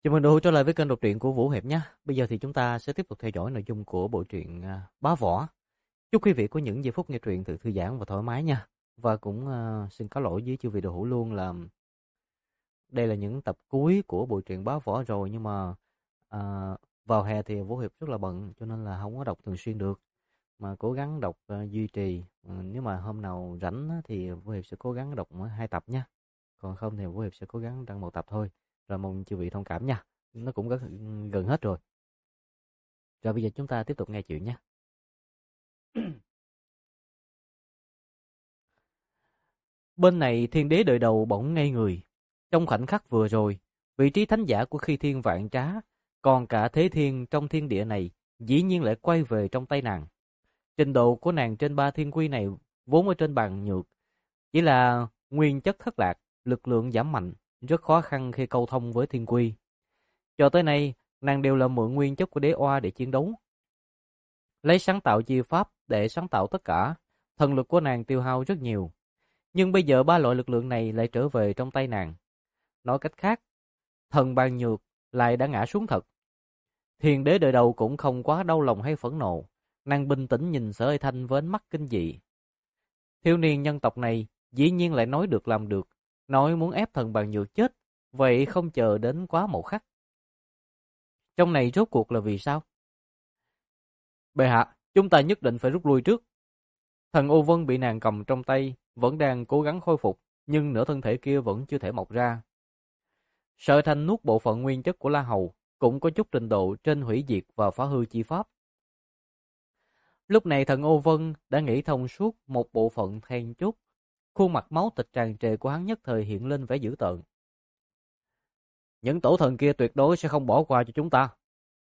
Chào mừng đủ trở lại với kênh đọc truyện của Vũ Hiệp nhé. Bây giờ thì chúng ta sẽ tiếp tục theo dõi nội dung của bộ truyện Bá Võ. Chúc quý vị có những giây phút nghe truyện tự thư giãn và thoải mái nha. Và cũng xin có lỗi với chư vị đồ hữu luôn là đây là những tập cuối của bộ truyện Bá Võ rồi, nhưng mà à, vào hè thì Vũ Hiệp rất là bận cho nên là không có đọc thường xuyên được, mà cố gắng đọc duy trì. Nếu mà hôm nào rảnh á, thì Vũ Hiệp sẽ cố gắng đọc mỗi 2 tập nha. Còn không thì Vũ Hiệp sẽ cố gắng đăng một tập thôi. Rồi mong chư vị thông cảm nha. Nó cũng gần hết rồi. Rồi bây giờ chúng ta tiếp tục nghe chuyện nhé. Bên này thiên đế đời đầu bỗng ngây người. Trong khoảnh khắc vừa rồi, vị trí thánh giả của khi thiên vạn trá, còn cả thế thiên trong thiên địa này, dĩ nhiên lại quay về trong tay nàng. Trình độ của nàng trên 3 thiên quy này vốn ở trên bàn nhược. Chỉ là nguyên chất thất lạc, lực lượng giảm mạnh, rất khó khăn khi câu thông với thiên quy. Cho tới nay, nàng đều là mượn nguyên chất của đế oa để chiến đấu. Lấy sáng tạo chi pháp để sáng tạo tất cả, thần lực của nàng tiêu hao rất nhiều. Nhưng bây giờ ba loại lực lượng này lại trở về trong tay nàng. Nói cách khác, thần bàn nhược lại đã ngã xuống thật. Thiền đế đời đầu cũng không quá đau lòng hay phẫn nộ. Nàng bình tĩnh nhìn Sở Ây Thanh với ánh mắt kinh dị. Thiếu niên nhân tộc này dĩ nhiên lại nói được làm được. Nói muốn ép thần bàn nhược chết, vậy không chờ đến quá một khắc. Trong này rốt cuộc là vì sao? Bệ hạ, chúng ta nhất định phải rút lui trước. Thần Ô Vân bị nàng cầm trong tay, vẫn đang cố gắng khôi phục, nhưng nửa thân thể kia vẫn chưa thể mọc ra. Sở Thanh nuốt bộ phận nguyên chất của La Hầu, cũng có chút trình độ trên hủy diệt và phá hư chi pháp. Lúc này thần Ô Vân đã nghĩ thông suốt một bộ phận then chốt. Khuôn mặt máu thịt tràn trề của hắn nhất thời hiện lên vẻ dữ tợn. Những tổ thần kia tuyệt đối sẽ không bỏ qua cho chúng ta.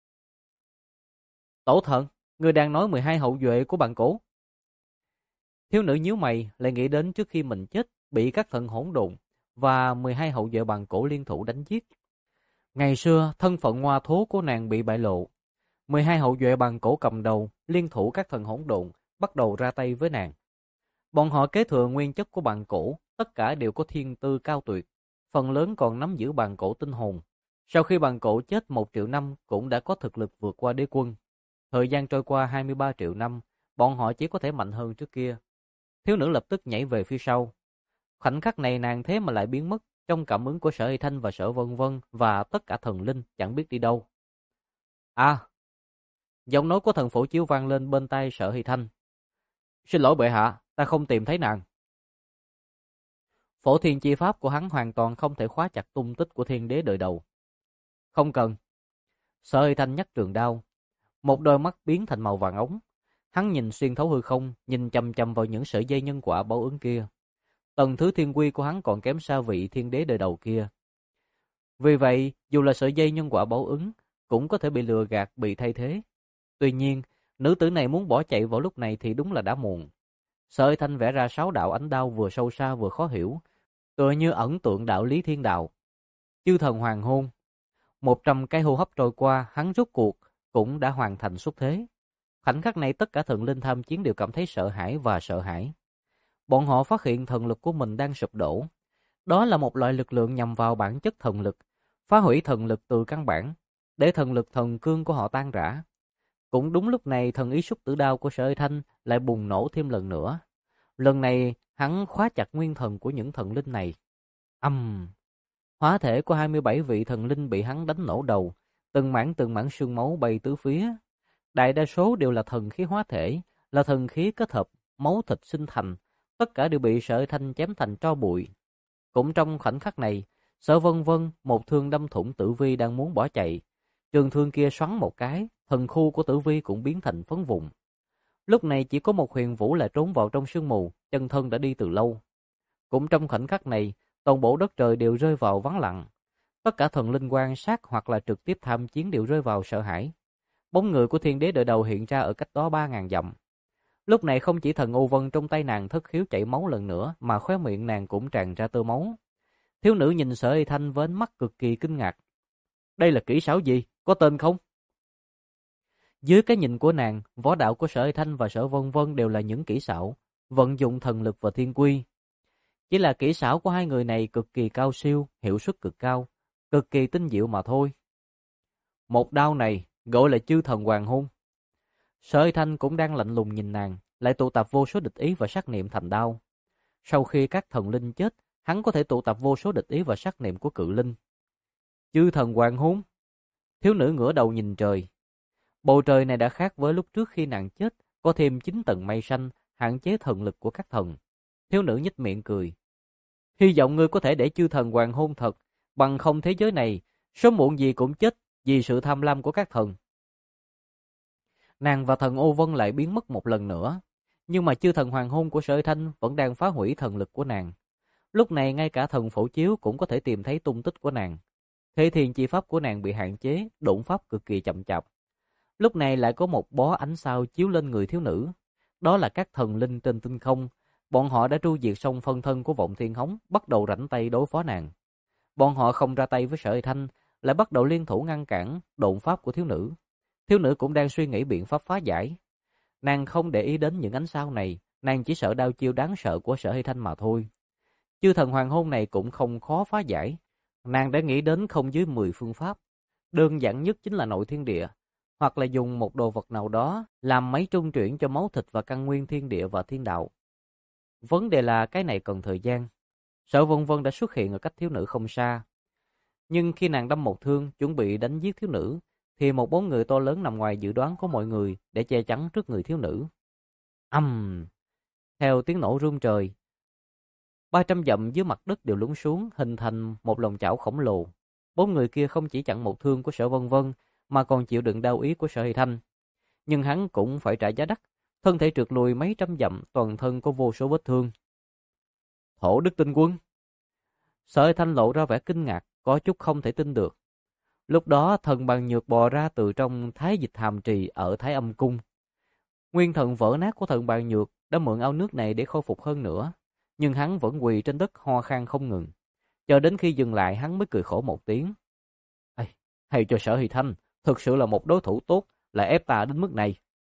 Tổ thần, ngươi đang nói 12 hậu duệ của bạn cổ. Thiếu nữ nhíu mày lại nghĩ đến trước khi mình chết bị các thần hỗn độn và 12 hậu duệ bằng cổ liên thủ đánh giết. Ngày xưa thân phận ngoa thố của nàng bị bại lộ. 12 hậu duệ bằng cổ cầm đầu liên thủ các thần hỗn độn bắt đầu ra tay với nàng. Bọn họ kế thừa nguyên chất của bằng cổ, tất cả đều có thiên tư cao tuyệt, phần lớn còn nắm giữ bằng cổ tinh hồn. Sau khi bằng cổ chết 1 triệu năm cũng đã có thực lực vượt qua đế quân. Thời gian trôi qua 23 triệu năm, bọn họ chỉ có thể mạnh hơn trước kia. Thiếu nữ lập tức nhảy về phía sau. Khoảnh khắc này nàng thế mà lại biến mất trong cảm ứng của Sở Ây Thanh và Sở Vân Vân và tất cả thần linh chẳng biết đi đâu. À! Giọng nói của thần Phổ Chiếu vang lên bên tai Sở Ây Thanh. Xin lỗi bệ hạ, ta không tìm thấy nàng. Phổ thiên chi pháp của hắn hoàn toàn không thể khóa chặt tung tích của thiên đế đời đầu. Không cần. Sở Ây Thanh nhắc trường đao. Một đôi mắt biến thành màu vàng ống. Hắn nhìn xuyên thấu hư không, nhìn chằm chằm vào những sợi dây nhân quả báo ứng kia. Tầng thứ thiên quy của hắn còn kém xa vị thiên đế đời đầu kia. Vì vậy, dù là sợi dây nhân quả báo ứng, cũng có thể bị lừa gạt, bị thay thế. Tuy nhiên, nữ tử này muốn bỏ chạy vào lúc này thì đúng là đã muộn. Sợi Thanh vẽ ra 6 đạo ánh đao vừa sâu xa vừa khó hiểu, tựa như ẩn tượng đạo lý thiên đạo. Chư thần hoàng hôn. 100 cái hô hấp trôi qua, hắn rốt cuộc cũng đã hoàn thành xuất thế. Khoảnh khắc này tất cả thần linh tham chiến đều cảm thấy sợ hãi và sợ hãi. Bọn họ phát hiện thần lực của mình đang sụp đổ. Đó là một loại lực lượng nhằm vào bản chất thần lực, phá hủy thần lực từ căn bản, để thần lực thần cương của họ tan rã. Cũng đúng lúc này thần ý xúc tử đao của Sở Ây Thanh lại bùng nổ thêm lần nữa. Lần này hắn khóa chặt nguyên thần của những thần linh này. Hóa thể của 27 vị thần linh bị hắn đánh nổ đầu, từng mảng sương máu bay tứ phía. Đại đa số đều là thần khí hóa thể, là thần khí kết hợp máu thịt sinh thành, tất cả đều bị Sở Ây Thanh chém thành tro bụi. Cũng trong khoảnh khắc này, Sở Vân Vân một thương đâm thủng Tử Vi đang muốn bỏ chạy. Trường thương kia xoắn một cái, thần khu của Tử Vi cũng biến thành phấn vụn. Lúc này chỉ có một Huyền Vũ là trốn vào trong sương mù, chân thân đã đi từ lâu. Cũng trong khoảnh khắc này, toàn bộ đất trời đều rơi vào vắng lặng. Tất cả thần linh quan sát hoặc là trực tiếp tham chiến đều rơi vào sợ hãi. Bóng người của thiên đế đời đầu hiện ra ở cách đó 3.000 dặm. Lúc này không chỉ thần Ô Vân trong tay nàng thất khiếu chảy máu lần nữa, mà khóe miệng nàng cũng tràn ra tơ máu. Thiếu nữ nhìn Sở Ây Thanh với ánh mắt cực kỳ kinh ngạc. Đây là kỹ xảo gì? Có tên không? Dưới cái nhìn của nàng, võ đạo của Sở Ây Thanh và Sở Vân Vân đều là những kỹ xảo, vận dụng thần lực và thiên quy. Chỉ là kỹ xảo của hai người này cực kỳ cao siêu, hiệu suất cực cao, cực kỳ tinh diệu mà thôi. Một đao này gọi là chư thần hoàng hôn. Sở Hy Thanh cũng đang lạnh lùng nhìn nàng, lại tụ tập vô số địch ý và sát niệm thành đao. Sau khi các thần linh chết, hắn có thể tụ tập vô số địch ý và sát niệm của cự linh. Chư thần hoàng hôn. Thiếu nữ ngửa đầu nhìn trời. Bầu trời này đã khác với lúc trước khi nàng chết, có thêm 9 tầng mây xanh, hạn chế thần lực của các thần. Thiếu nữ nhếch miệng cười. Hy vọng ngươi có thể để chư thần hoàng hôn thật, bằng không thế giới này, sớm muộn gì cũng chết vì sự tham lam của các thần. Nàng và thần Ô Vân lại biến mất một lần nữa, nhưng mà chư thần hoàng hôn của Sở Hy Thanh vẫn đang phá hủy thần lực của nàng. Lúc này ngay cả thần phổ chiếu cũng có thể tìm thấy tung tích của nàng. Thế thiên chi pháp của nàng bị hạn chế, độn pháp cực kỳ chậm chạp. Lúc này lại có một bó ánh sao chiếu lên người thiếu nữ. Đó là các thần linh trên tinh không. Bọn họ đã tru diệt xong phân thân của Vọng Thiên Hống, bắt đầu rảnh tay đối phó nàng. Bọn họ không ra tay với Sở Hy Thanh, lại bắt đầu liên thủ ngăn cản độn pháp của thiếu nữ. Thiếu nữ cũng đang suy nghĩ biện pháp phá giải. Nàng không để ý đến những ánh sao này, nàng chỉ sợ đao chiêu đáng sợ của Sở Hy Thanh mà thôi. Chư thần hoàng hôn này cũng không khó phá giải. Nàng đã nghĩ đến không dưới 10 phương pháp. Đơn giản nhất chính là nội thiên địa, hoặc là dùng một đồ vật nào đó làm máy trung chuyển cho máu thịt và căn nguyên thiên địa và thiên đạo. Vấn đề là cái này cần thời gian. Sở Vân Vân đã xuất hiện ở cách thiếu nữ không xa. Nhưng khi nàng đâm một thương chuẩn bị đánh giết thiếu nữ, thì một bóng người to lớn nằm ngoài dự đoán của mọi người để che chắn trước người thiếu nữ. Theo tiếng nổ rung trời, 300 dặm dưới mặt đất đều lún xuống, hình thành một lòng chảo khổng lồ. Bốn người kia không chỉ chặn một thương của Sở Vân Vân, mà còn chịu đựng đao ý của Sở Hy Thanh. Nhưng hắn cũng phải trả giá đắt, thân thể trượt lùi mấy trăm dặm, toàn thân có vô số vết thương. Thổ Đức Tinh Quân. Sở Hy Thanh lộ ra vẻ kinh ngạc, có chút không thể tin được. Lúc đó thần Bàn Nhược bò ra từ trong Thái Dịch Hàm Trì ở Thái Âm Cung. Nguyên thần vỡ nát của thần Bàn Nhược đã mượn ao nước này để khôi phục hơn nữa, nhưng hắn vẫn quỳ trên đất ho khan không ngừng. Chờ đến khi dừng lại hắn mới cười khổ một tiếng. Hay cho Sở Hy Thanh, thực sự là một đối thủ tốt, lại ép ta đến mức này.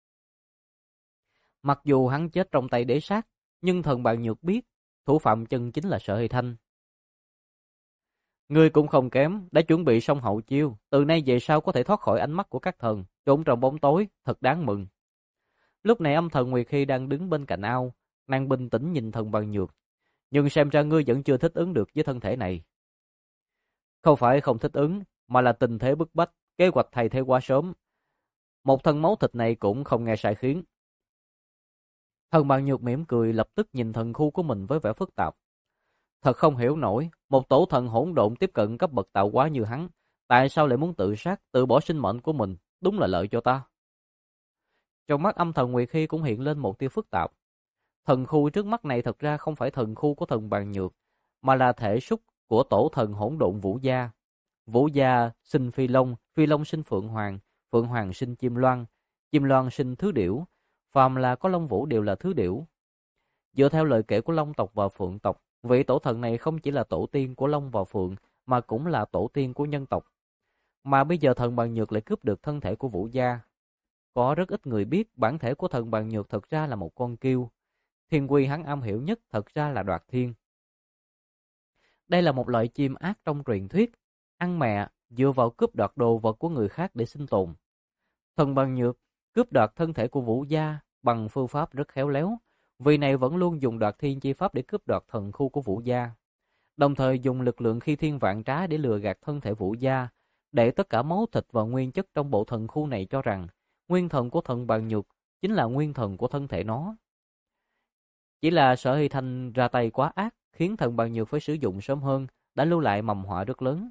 Mặc dù hắn chết trong tay đế sát, nhưng thần Bàn Nhược biết thủ phạm chân chính là Sở Hy Thanh. Ngươi cũng không kém, đã chuẩn bị xong hậu chiêu, từ nay về sau có thể thoát khỏi ánh mắt của các thần, trốn trong bóng tối, thật đáng mừng. Lúc này âm thần Nguyệt Hy đang đứng bên cạnh ao, nàng bình tĩnh nhìn thần Bàn Nhược. Nhưng xem ra ngươi vẫn chưa thích ứng được với thân thể này. Không phải không thích ứng, mà là tình thế bức bách, kế hoạch thay thế quá sớm. Một thân máu thịt này cũng không nghe sai khiến. Thần Bàn Nhược mỉm cười, lập tức nhìn thần khu của mình với vẻ phức tạp. Thật không hiểu nổi, một tổ thần hỗn độn tiếp cận cấp bậc tạo hóa như hắn, tại sao lại muốn tự sát, tự bỏ sinh mệnh của mình, đúng là lợi cho ta. Trong mắt âm thần Nguyệt Hy cũng hiện lên một tia phức tạp. Thần khu trước mắt này thật ra không phải thần khu của thần Bàn Nhược, mà là thể xúc của tổ thần hỗn độn Vũ Gia. Vũ Gia sinh Phi Long sinh Phượng Hoàng sinh Chim Loan sinh Thứ Điểu, phàm là có Long Vũ đều là Thứ Điểu. Dựa theo lời kể của Long tộc và Phượng tộc, vị tổ thần này không chỉ là tổ tiên của Long và Phượng, mà cũng là tổ tiên của nhân tộc. Mà bây giờ thần Bàn Nhược lại cướp được thân thể của Vũ Gia. Có rất ít người biết bản thể của thần Bàn Nhược thật ra là một con kiêu. Thiên quy hắn am hiểu nhất thật ra là Đoạt Thiên. Đây là một loại chim ác trong truyền thuyết, ăn mẹ, dựa vào cướp đoạt đồ vật của người khác để sinh tồn. Thần Bàn Nhược cướp đoạt thân thể của Vũ Gia bằng phương pháp rất khéo léo, vì này vẫn luôn dùng Đoạt Thiên chi pháp để cướp đoạt thần khu của Vũ Gia, đồng thời dùng lực lượng khi thiên vạn trá để lừa gạt thân thể Vũ Gia, để tất cả máu thịt và nguyên chất trong bộ thần khu này cho rằng nguyên thần của thần Bàn Nhược chính là nguyên thần của thân thể nó. Chỉ là Sở Hy Thanh ra tay quá ác, khiến thần Bàn Nhược phải sử dụng sớm hơn, đã lưu lại mầm họa rất lớn.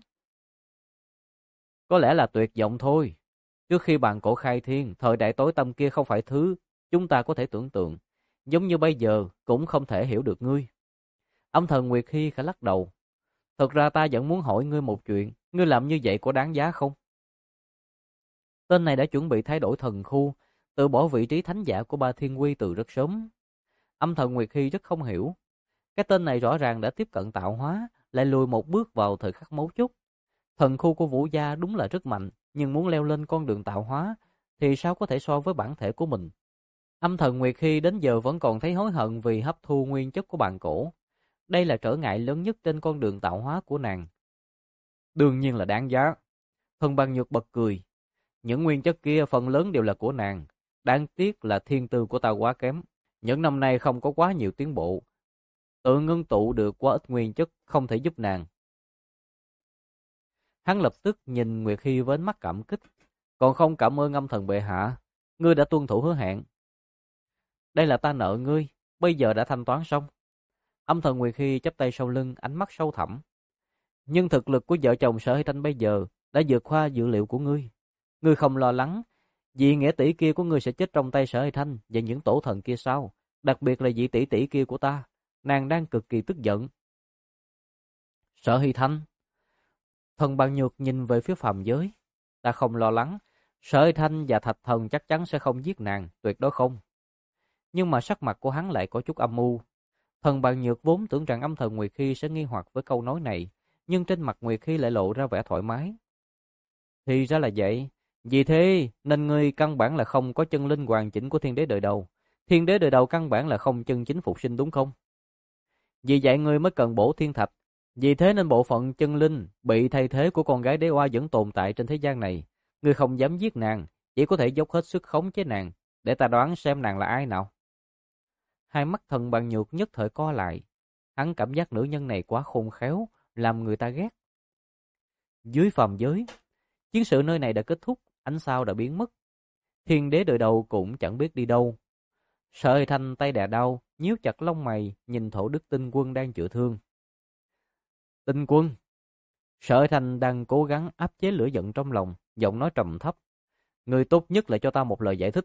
Có lẽ là tuyệt vọng thôi. Trước khi bàn cổ khai thiên, thời đại tối tăm kia không phải thứ chúng ta có thể tưởng tượng, giống như bây giờ cũng không thể hiểu được ngươi. Âm thần Nguyệt Hy khẽ lắc đầu. Thật ra ta vẫn muốn hỏi ngươi một chuyện, ngươi làm như vậy có đáng giá không? Tên này đã chuẩn bị thay đổi thần khu, từ bỏ vị trí thánh giả của Ba Thiên Quy từ rất sớm. Âm thần Nguyệt Hy rất không hiểu. Cái tên này rõ ràng đã tiếp cận tạo hóa, lại lùi một bước vào thời khắc mấu chốt. Thần khu của Vũ Gia đúng là rất mạnh, nhưng muốn leo lên con đường tạo hóa thì sao có thể so với bản thể của mình. Âm thần Nguyệt Hy đến giờ vẫn còn thấy hối hận vì hấp thu nguyên chất của bàn cổ. Đây là trở ngại lớn nhất trên con đường tạo hóa của nàng. Đương nhiên là đáng giá. Thần Bàn Nhược bật cười, Những nguyên chất kia phần lớn đều là của nàng. Đáng tiếc là thiên tư của ta quá kém. Những năm nay không có quá nhiều tiến bộ. Tự ngưng tụ được quá ít nguyên chất không thể giúp nàng. Hắn lập tức nhìn Nguyệt Hy với ánh mắt cảm kích. Còn không cảm ơn âm thần bệ hạ. Ngươi đã tuân thủ hứa hẹn. Đây là ta nợ ngươi. Bây giờ đã thanh toán xong. Âm thần Nguyệt Hy chắp tay sau lưng, ánh mắt sâu thẳm. Nhưng thực lực của vợ chồng Sở Hy Thanh bây giờ đã vượt qua dự liệu của ngươi. Ngươi không lo lắng vì nghĩa tỷ kia của ngươi sẽ chết trong tay Sở Hy Thanh và những tổ thần kia sao? Đặc biệt là vị tỷ tỷ kia của ta. Nàng đang cực kỳ tức giận. Sở Hy Thanh. Thần Bàn Nhược nhìn về phía phàm giới. Ta không lo lắng. Sở Hy Thanh và Thạch Thần chắc chắn sẽ không giết nàng, tuyệt đối không. Nhưng mà sắc mặt của hắn lại có chút âm mưu. Thần Bàn Nhược vốn tưởng rằng âm thần Nguyệt Hy sẽ nghi hoặc với câu nói này, nhưng trên mặt Nguyệt Hy lại lộ ra vẻ thoải mái. Thì ra là vậy. Vì thế nên ngươi căn bản là không có chân linh hoàn chỉnh của thiên đế đời đầu. Thiên đế đời đầu căn bản là không chân chính phục sinh đúng không? Vì vậy ngươi mới cần bổ thiên thạch. Vì thế nên bộ phận chân linh bị thay thế của con gái đế oa vẫn tồn tại trên thế gian này. Ngươi không dám giết nàng, chỉ có thể dốc hết sức khống chế nàng. Để ta đoán xem nàng là ai nào. Hai mắt Thần Bàn Nhược nhất thời co lại. Hắn cảm giác nữ nhân này quá khôn khéo, làm người ta ghét. Dưới phàm giới, chiến sự nơi này đã kết thúc, ánh sao đã biến mất. Thiên đế đời đầu cũng chẳng biết đi đâu. Sở Hy Thanh tay đè đau, nhíu chặt lông mày, nhìn Thổ Đức Tinh Quân đang chữa thương. Tinh Quân. Sở Hy Thanh đang cố gắng áp chế lửa giận trong lòng, giọng nói trầm thấp. Người tốt nhất là cho ta một lời giải thích.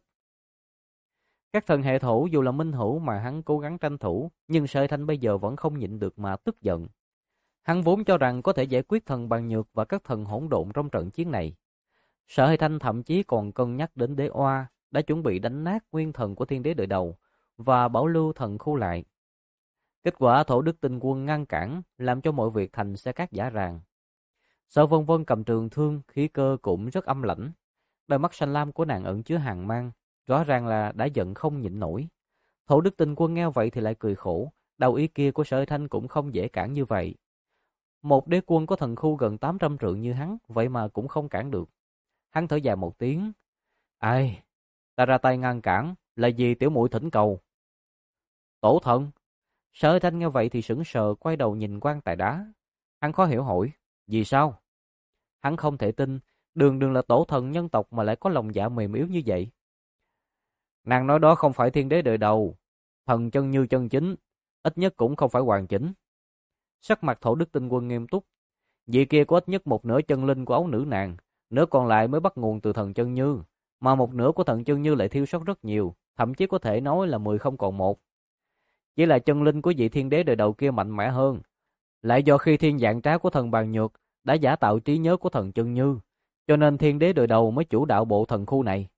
Các thần hệ thổ dù là minh hữu mà hắn cố gắng tranh thủ, nhưng Sở Hy Thanh bây giờ vẫn không nhịn được mà tức giận. Hắn vốn cho rằng có thể giải quyết thần Bàn Nhược và các thần hỗn độn trong trận chiến này. Sở Hy Thanh thậm chí còn cân nhắc đến đế oa, đã chuẩn bị đánh nát nguyên thần của thiên đế đời đầu và bảo lưu thần khu lại. Kết quả Thổ Đức Tinh Quân ngăn cản, làm cho mọi việc thành xe cát dã ràng. Sở Vân Vân cầm trường thương, khí cơ cũng rất âm lãnh. Đôi mắt xanh lam của nàng ẩn chứa hàn mang, rõ ràng là đã giận không nhịn nổi. Thổ Đức Tinh Quân nghe vậy thì lại cười khổ, đầu ý kia của Sở Hy Thanh cũng không dễ cản như vậy. Một đế quân có thần khu gần 800 trượng như hắn, vậy mà cũng không cản được. Hắn thở dài một tiếng. Ai, ta ra tay ngăn cản, là vì tiểu muội thỉnh cầu. Tổ thần. Sở Hy Thanh nghe vậy thì sững sờ, quay đầu nhìn quan tài đá. Hắn khó hiểu hỏi, vì sao? Hắn không thể tin, đường đường là tổ thần nhân tộc mà lại có lòng dạ mềm yếu như vậy. Nàng nói đó không phải thiên đế đời đầu, thần chân như chân chính, ít nhất cũng không phải hoàn chỉnh. Sắc mặt Thổ Đức Tinh Quân nghiêm túc. Vị kia có ít nhất một nửa chân linh của ấu nữ nàng, nửa còn lại mới bắt nguồn từ thần chân như, mà một nửa của thần chân như lại thiếu sót rất nhiều, thậm chí có thể nói là 10 không còn một. Chỉ là chân linh của vị thiên đế đời đầu kia mạnh mẽ hơn, lại do khi thiên dạng trá của thần Bàn Nhược đã giả tạo trí nhớ của thần chân như, cho nên thiên đế đời đầu mới chủ đạo bộ thần khu này.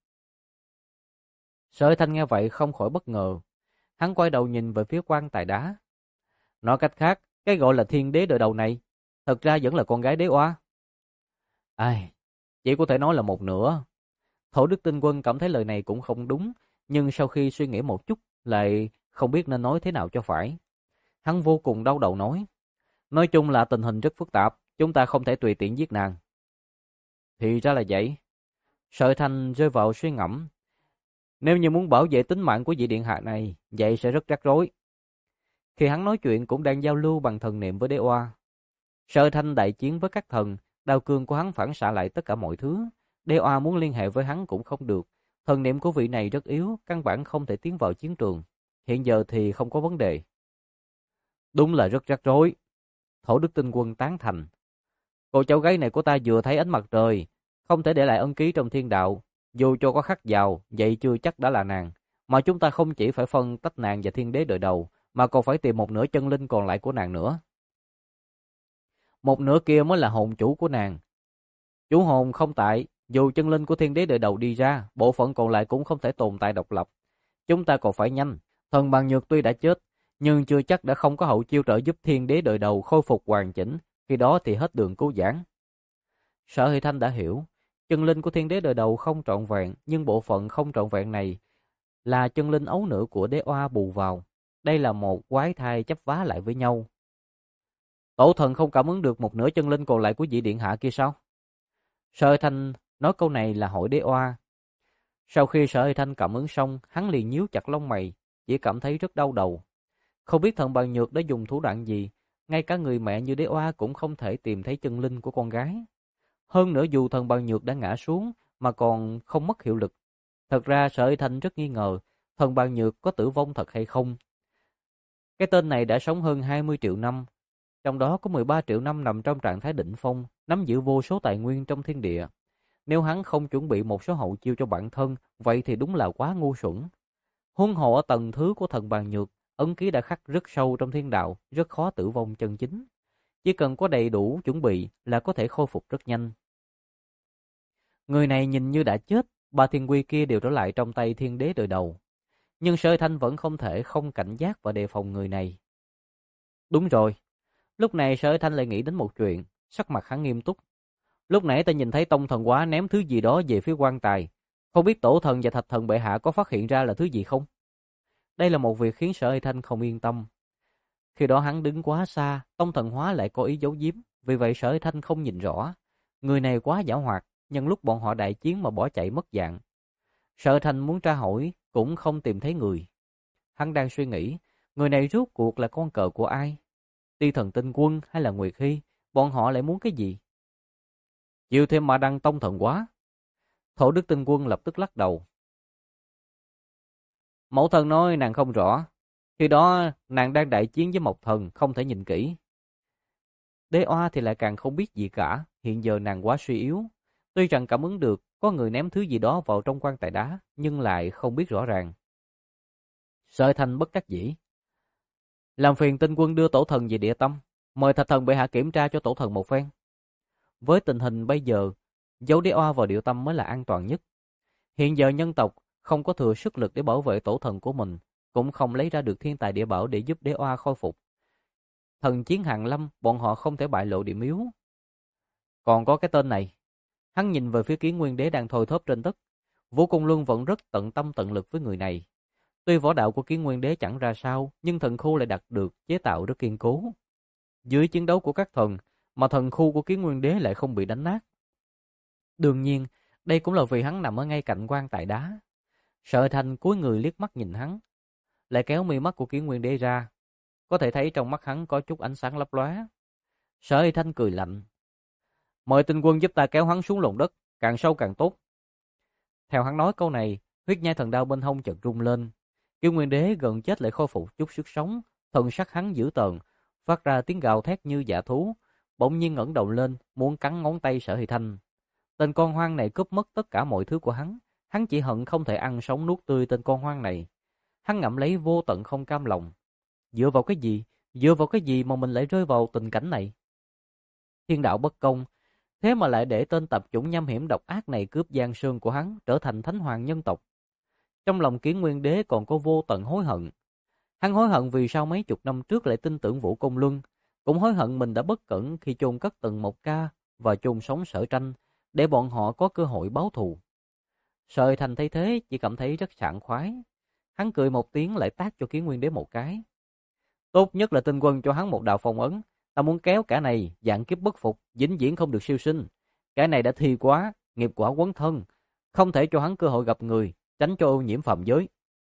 Sở Hy Thanh nghe vậy không khỏi bất ngờ, hắn quay đầu nhìn về phía quan tài đá. Nói cách khác, cái gọi là thiên đế đời đầu này, thật ra vẫn là con gái đế oa. Ai, chỉ có thể nói là một nửa. Thổ Đức Tinh Quân cảm thấy lời này cũng không đúng, nhưng sau khi suy nghĩ một chút, lại không biết nên nói thế nào cho phải. Hắn vô cùng đau đầu nói chung là tình hình rất phức tạp, chúng ta không thể tùy tiện giết nàng. Thì ra là vậy. Sở Thanh rơi vào suy ngẫm. Nếu như muốn bảo vệ tính mạng của vị điện hạ này, vậy sẽ rất rắc rối. Khi hắn nói chuyện cũng đang giao lưu bằng thần niệm với đế oa. Sở Thanh đại chiến với các thần, đao cương của hắn phản xạ lại tất cả mọi thứ. Đế oa muốn liên hệ với hắn cũng không được. Thần niệm của vị này rất yếu, căn bản không thể tiến vào chiến trường. Hiện giờ thì không có vấn đề. Đúng là rất rắc rối. Thổ Đức Tinh Quân tán thành. Cô cháu gái này của ta vừa thấy ánh mặt trời, không thể để lại ân ký trong thiên đạo. Dù cho có khắc vào, vậy chưa chắc đã là nàng. Mà chúng ta không chỉ phải phân tách nàng và thiên đế đời đầu, mà còn phải tìm một nửa chân linh còn lại của nàng nữa. Một nửa kia mới là hồn chủ của nàng. Chủ hồn không tại, dù chân linh của thiên đế đời đầu đi ra, bộ phận còn lại cũng không thể tồn tại độc lập. Chúng ta còn phải nhanh. Thần Bàn Nhược tuy đã chết, nhưng chưa chắc đã không có hậu chiêu trợ giúp thiên đế đời đầu khôi phục hoàn chỉnh, khi đó thì hết đường cứu vãn. Sở Hy Thanh đã hiểu, chân linh của thiên đế đời đầu không trọn vẹn, nhưng bộ phận không trọn vẹn này là chân linh ấu nữ của đế oa bù vào. Đây là một quái thai chấp vá lại với nhau. Tổ thần không cảm ứng được một nửa chân linh còn lại của vị điện hạ kia sao? Sở Hy Thanh nói câu này là hỏi đế oa. Sau khi Sở Hy Thanh cảm ứng xong, hắn liền nhíu chặt lông mày, chỉ cảm thấy rất đau đầu. Không biết thần Bàn Nhược đã dùng thủ đoạn gì, ngay cả người mẹ như đế oa cũng không thể tìm thấy chân linh của con gái. Hơn nữa dù thần Bàn Nhược đã ngã xuống mà còn không mất hiệu lực. Thật ra Sở Hy Thanh rất nghi ngờ thần Bàn Nhược có tử vong thật hay không. Cái tên này đã sống hơn 20 triệu năm, trong đó có 13 triệu năm nằm trong trạng thái đỉnh phong, nắm giữ vô số tài nguyên trong thiên địa. Nếu hắn không chuẩn bị một số hậu chiêu cho bản thân, vậy thì đúng là quá ngu xuẩn. Huống hồ ở tầng thứ của thần Bàn Nhược, ấn ký đã khắc rất sâu trong thiên đạo, rất khó tử vong chân chính. Chỉ cần có đầy đủ chuẩn bị là có thể khôi phục rất nhanh. Người này nhìn như đã chết, ba thiên quy kia đều trở lại trong tay thiên đế đời đầu. Nhưng Sở Thanh vẫn không thể không cảnh giác và đề phòng người này. Đúng rồi, lúc này Sở Thanh lại nghĩ đến một chuyện, sắc mặt hắn nghiêm túc. Lúc nãy ta nhìn thấy Tông Thần Quá ném thứ gì đó về phía quan tài, không biết Tổ Thần và Thạch Thần bệ hạ có phát hiện ra là thứ gì không? Đây là một việc khiến Sở Thanh không yên tâm. Khi đó hắn đứng quá xa, Tông Thần Hóa lại có ý giấu giếm, vì vậy Sở Thanh không nhìn rõ. Người này quá giảo hoạt, nhân lúc bọn họ đại chiến mà bỏ chạy mất dạng. Sở Thanh muốn tra hỏi, cũng không tìm thấy người. Hắn đang suy nghĩ, người này rốt cuộc là con cờ của ai? Ti Thần Tinh Quân hay là Nguyệt Hy? Bọn họ lại muốn cái gì? Chịu thêm mà đăng Tông Thần Quá. Thổ Đức Tinh Quân lập tức lắc đầu. Mẫu thân nói nàng không rõ. Khi đó nàng đang đại chiến với Mộc Thần, không thể nhìn kỹ. Đế oa thì lại càng không biết gì cả. Hiện giờ nàng quá suy yếu. Tuy rằng cảm ứng được có người ném thứ gì đó vào trong quan tài đá, nhưng lại không biết rõ ràng. Sở Thanh bất đắc dĩ. Làm phiền Tinh Quân đưa Tổ Thần về địa tâm, mời Thạch Thần bệ hạ kiểm tra cho Tổ Thần một phen. Với tình hình bây giờ, giấu đế oa vào địa tâm mới là an toàn nhất. Hiện giờ nhân tộc không có thừa sức lực để bảo vệ Tổ Thần của mình, cũng không lấy ra được thiên tài địa bảo để giúp đế oa khôi phục. Thần chiến hàng lâm, bọn họ không thể bại lộ địa miếu. Còn có cái tên này. Hắn nhìn về phía Kiến Nguyên Đế đang thôi thóp trên đất. Vũ Công Luân vẫn rất tận tâm tận lực với người này. Tuy võ đạo của Kiến Nguyên Đế chẳng ra sao, nhưng thần khu lại đạt được chế tạo rất kiên cố. Dưới chiến đấu của các thần, mà thần khu của Kiến Nguyên Đế lại không bị đánh nát. Đương nhiên, đây cũng là vì hắn nằm ở ngay cạnh quan tài đá. Sở Thanh cúi người liếc mắt nhìn hắn, lại kéo mi mắt của Kiến Nguyên Đế ra. Có thể thấy trong mắt hắn có chút ánh sáng lấp lóe. Sở Thanh cười lạnh. Mời Tinh Quân giúp ta kéo hắn xuống lòng đất, càng sâu càng tốt. Theo hắn nói câu này, huyết nhai thần đao bên hông chợt rung lên. Kiến Nguyên Đế gần chết lại khôi phục chút sức sống, thần sắc hắn dữ tợn, phát ra tiếng gào thét như dã thú, bỗng nhiên ngẩng đầu lên, muốn cắn ngón tay Sở Hy Thanh. Tên con hoang này cướp mất tất cả mọi thứ của hắn chỉ hận không thể ăn sống nuốt tươi tên con hoang này. Hắn ngậm lấy vô tận không cam lòng. Dựa vào cái gì? Dựa vào cái gì mà mình lại rơi vào tình cảnh này? Thiên đạo bất công, thế mà lại để tên tập chủng nham hiểm độc ác này cướp giang sơn của hắn, trở thành thánh hoàng nhân tộc. Trong lòng Kiến Nguyên Đế còn có vô tận hối hận. Hắn hối hận vì sao mấy chục năm trước lại tin tưởng Vũ Công Luân, cũng hối hận mình đã bất cẩn khi chôn cất Tần Mộc Ca và chôn sống Sở Tranh, để bọn họ có cơ hội báo thù. Sở Thành thấy thế chỉ cảm thấy rất sảng khoái. Hắn cười một tiếng lại tát cho Kiến Nguyên Đế một cái. Tốt nhất là Tinh Quân cho hắn một đạo phong ấn. Ta muốn kéo cả này dạng kiếp bất phục, vĩnh viễn không được siêu sinh. Cái này đã thi quá, nghiệp quả quấn thân, không thể cho hắn cơ hội gặp người, tránh cho ô nhiễm phàm giới.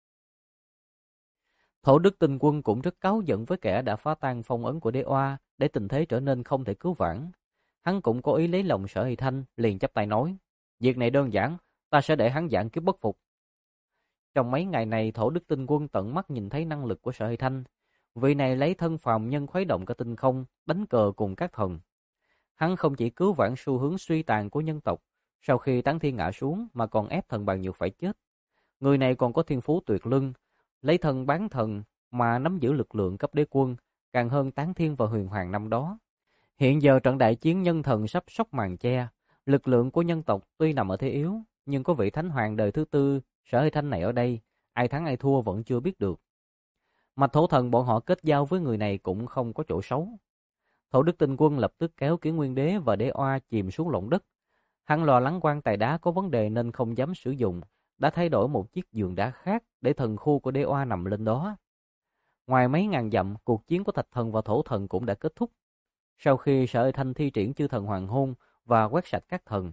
Thổ Đức Tinh Quân cũng rất cáu giận với kẻ đã phá tan phong ấn của đế oa, để tình thế trở nên không thể cứu vãn. Hắn cũng có ý lấy lòng Sở Hy Thanh, liền chắp tay nói: việc này đơn giản, ta sẽ để hắn dạng kiếp bất phục. Trong mấy ngày này, Thổ Đức Tinh Quân tận mắt nhìn thấy năng lực của Sở Hy Thanh. Vị này lấy thân phàm nhân khuấy động cả tinh không, đánh cờ cùng các thần. Hắn không chỉ cứu vãn xu hướng suy tàn của nhân tộc, sau khi Tán Thiên ngã xuống mà còn ép thần Bàn Nhược phải chết. Người này còn có thiên phú tuyệt luân, lấy thần bán thần mà nắm giữ lực lượng cấp đế quân, càng hơn Tán Thiên và Huyền Hoàng năm đó. Hiện giờ trận đại chiến nhân thần sắp sốc màn che, lực lượng của nhân tộc tuy nằm ở thế yếu, nhưng có vị thánh hoàng đời thứ tư Sở Hy Thanh này ở đây, ai thắng ai thua vẫn chưa biết được. Mà thổ thần bọn họ kết giao với người này cũng không có chỗ xấu. Thổ Đức Tinh Quân lập tức kéo Kiến Nguyên Đế và đế oa chìm xuống lòng đất. Hắn lo lắng quan tài đá có vấn đề nên không dám sử dụng, đã thay đổi một chiếc giường đá khác để thần khu của đế oa nằm lên đó. Ngoài mấy ngàn dặm, cuộc chiến của thạch thần và thổ thần cũng đã kết thúc. Sau khi Sở Thanh thi triển chư thần hoàng hôn và quét sạch các thần,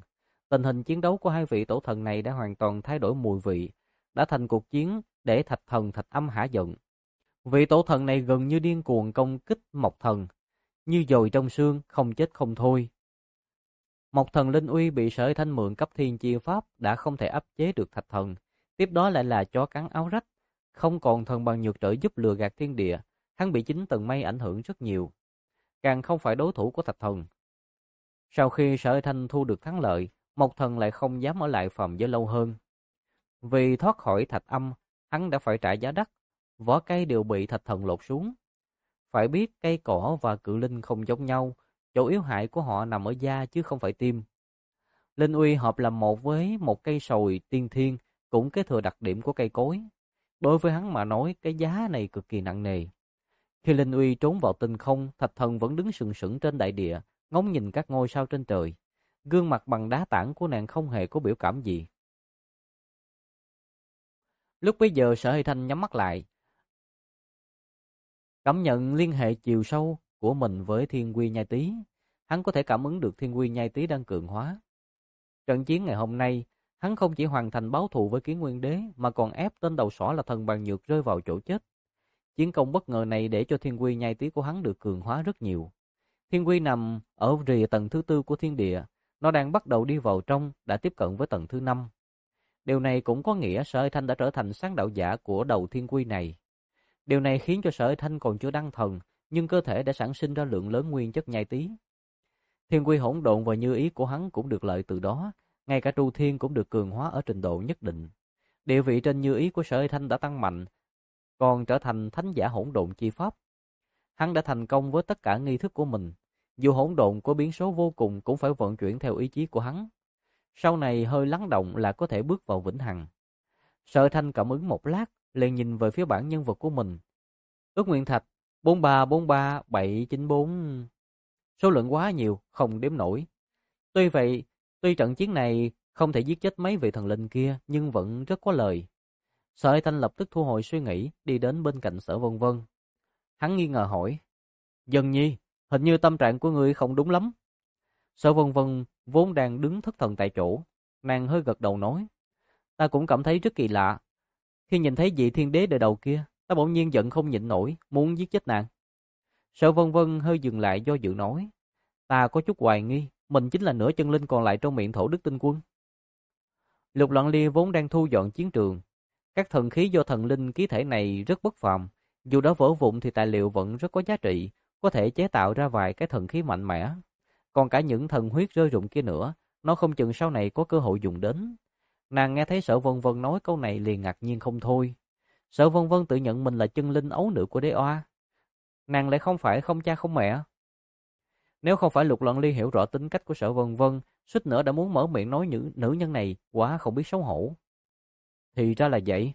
Tình hình chiến đấu của hai vị tổ thần này đã hoàn toàn thay đổi mùi vị, đã thành cuộc chiến để thạch thần Thạch Âm hả giận. Vị tổ thần này gần như điên cuồng công kích Mộc thần, như dồi trong xương, không chết không thôi. Mộc thần Linh Uy bị Sở Thanh mượn cấp thiên chi pháp đã không thể áp chế được thạch thần, tiếp đó lại là chó cắn áo rách, không còn thần bằng nhược trợ giúp lừa gạt thiên địa, hắn bị chính tầng mây ảnh hưởng rất nhiều, càng không phải đối thủ của thạch thần. Sau khi Sở Thanh thu được thắng lợi, Mộc thần lại không dám ở lại phàm giới lâu hơn. Vì thoát khỏi Thạch Âm, hắn đã phải trả giá đắt, vỏ cây đều bị thạch thần lột xuống. Phải biết cây cỏ và cự linh không giống nhau, chỗ yếu hại của họ nằm ở da chứ không phải tim. Linh uy hợp làm một với một cây sồi tiên thiên, cũng kế thừa đặc điểm của cây cối. Đối với hắn mà nói, cái giá này cực kỳ nặng nề. Khi Linh uy trốn vào tinh không, thạch thần vẫn đứng sừng sững trên đại địa, ngóng nhìn các ngôi sao trên trời. Gương mặt bằng đá tảng của nàng không hề có biểu cảm gì. Lúc bấy giờ Sở Hy Thanh nhắm mắt lại, cảm nhận liên hệ chiều sâu của mình với Thiên Quy Nhai Tý. Hắn có thể cảm ứng được Thiên Quy Nhai Tý đang cường hóa. Trận chiến ngày hôm nay, hắn không chỉ hoàn thành báo thù với Kiến Nguyên Đế mà còn ép tên đầu sỏ là Thần Bàn Nhược rơi vào chỗ chết. Chiến công bất ngờ này để cho Thiên Quy Nhai Tý của hắn được cường hóa rất nhiều. Thiên Quy nằm ở rìa tầng thứ 4 của thiên địa, nó đang bắt đầu đi vào trong, đã tiếp cận với tầng thứ 5. Điều này cũng có nghĩa Sở Hy Thanh đã trở thành sáng đạo giả của đầu Thiên Quy này. Điều này khiến cho Sở Hy Thanh còn chưa đăng thần, nhưng cơ thể đã sản sinh ra lượng lớn nguyên chất nhai tý. Thiên Quy hỗn độn và như ý của hắn cũng được lợi từ đó, ngay cả Tru Thiên cũng được cường hóa ở trình độ nhất định. Địa vị trên như ý của Sở Hy Thanh đã tăng mạnh, còn trở thành thánh giả hỗn độn chi pháp. Hắn đã thành công với tất cả nghi thức của mình, dù hỗn độn có biến số vô cùng cũng phải vận chuyển theo ý chí của hắn. Sau này hơi lắng động là có thể bước vào vĩnh hằng. Sở Hy Thanh cảm ứng một lát, liền nhìn về phía bảng nhân vật của mình. Ước nguyện thạch 4343794. Số lượng quá nhiều, không đếm nổi. Tuy vậy, tuy trận chiến này không thể giết chết mấy vị thần linh kia, nhưng vẫn rất có lời. Sở Hy Thanh lập tức thu hồi suy nghĩ, đi đến bên cạnh Sở Vân Vân. Hắn nghi ngờ hỏi, Dân Nhi, hình như tâm trạng của ngươi không đúng lắm. Sở Vân Vân vốn đang đứng thất thần tại chỗ, nàng hơi gật đầu nói, ta cũng cảm thấy rất kỳ lạ. Khi nhìn thấy vị thiên đế đời đầu kia, ta bỗng nhiên giận không nhịn nổi, muốn giết chết nàng. Sở Vân Vân hơi dừng lại do dự nói, ta có chút hoài nghi, mình chính là nửa chân linh còn lại trong miệng Thổ Đức Tinh Quân. Lục Loạn Ly vốn đang thu dọn chiến trường, các thần khí do thần linh ký thể này rất bất phàm, dù đã vỡ vụn thì tài liệu vẫn rất có giá trị, có thể chế tạo ra vài cái thần khí mạnh mẽ. Còn cả những thần huyết rơi rụng kia nữa, nó không chừng sau này có cơ hội dùng đến. Nàng nghe thấy Sở Vân Vân nói câu này liền ngạc nhiên không thôi. Sở Vân Vân tự nhận mình là chân linh ấu nữ của đế oa. Nàng lại không phải không cha không mẹ. Nếu không phải Lục Loạn Ly hiểu rõ tính cách của Sở Vân Vân, suýt nữa đã muốn mở miệng nói nữ nhân này quá không biết xấu hổ. Thì ra là vậy.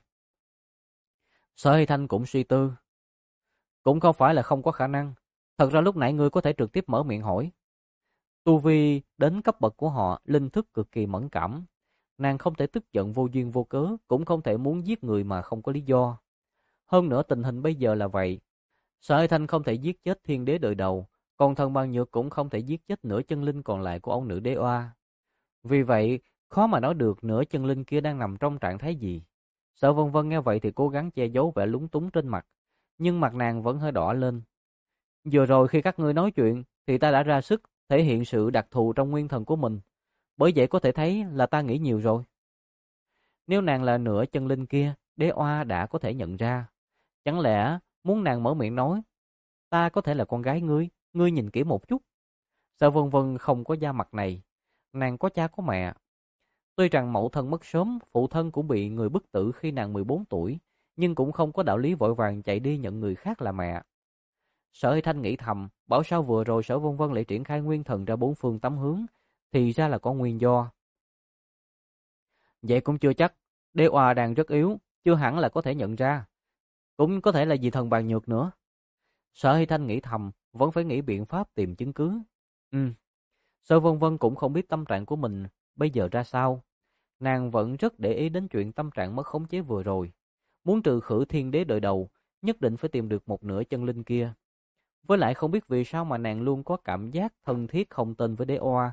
Sở Hy Thanh cũng suy tư. Cũng không phải là không có khả năng. Thật ra lúc nãy ngươi có thể trực tiếp mở miệng hỏi. Tu vi đến cấp bậc của họ, linh thức cực kỳ mẫn cảm. Nàng không thể tức giận vô duyên vô cớ, cũng không thể muốn giết người mà không có lý do. Hơn nữa tình hình bây giờ là vậy. Sở Hy Thanh không thể giết chết thiên đế đời đầu, còn Thần Bàn Nhược cũng không thể giết chết nửa chân linh còn lại của ông nữ đế oa. Vì vậy, khó mà nói được nửa chân linh kia đang nằm trong trạng thái gì. Sở Vân Vân nghe vậy thì cố gắng che giấu vẻ lúng túng trên mặt, nhưng mặt nàng vẫn hơi đỏ lên. Vừa rồi khi các ngươi nói chuyện thì ta đã ra sức thể hiện sự đặc thù trong nguyên thần của mình, bởi vậy có thể thấy là ta nghĩ nhiều rồi. Nếu nàng là nửa chân linh kia, đế oa đã có thể nhận ra. Chẳng lẽ muốn nàng mở miệng nói, ta có thể là con gái ngươi, ngươi nhìn kỹ một chút. Sở Vân Vân không có da mặt này, nàng có cha có mẹ. Tuy rằng mẫu thân mất sớm, phụ thân cũng bị người bức tử khi nàng 14 tuổi, nhưng cũng không có đạo lý vội vàng chạy đi nhận người khác là mẹ. Sở Hy Thanh nghĩ thầm, bảo sao vừa rồi Sở Vân Vân lại triển khai nguyên thần ra bốn phương tám hướng, thì ra là có nguyên do. Vậy cũng chưa chắc, đế oa đang rất yếu, chưa hẳn là có thể nhận ra. Cũng có thể là vì Thần Bàn Nhược nữa. Sở Hy Thanh nghĩ thầm, vẫn phải nghĩ biện pháp tìm chứng cứ. Sở Vân Vân cũng không biết tâm trạng của mình bây giờ ra sao. Nàng vẫn rất để ý đến chuyện tâm trạng mất khống chế vừa rồi. Muốn trừ khử thiên đế đời đầu, nhất định phải tìm được một nửa chân linh kia. Với lại không biết vì sao mà nàng luôn có cảm giác thân thiết không tên với đế oa,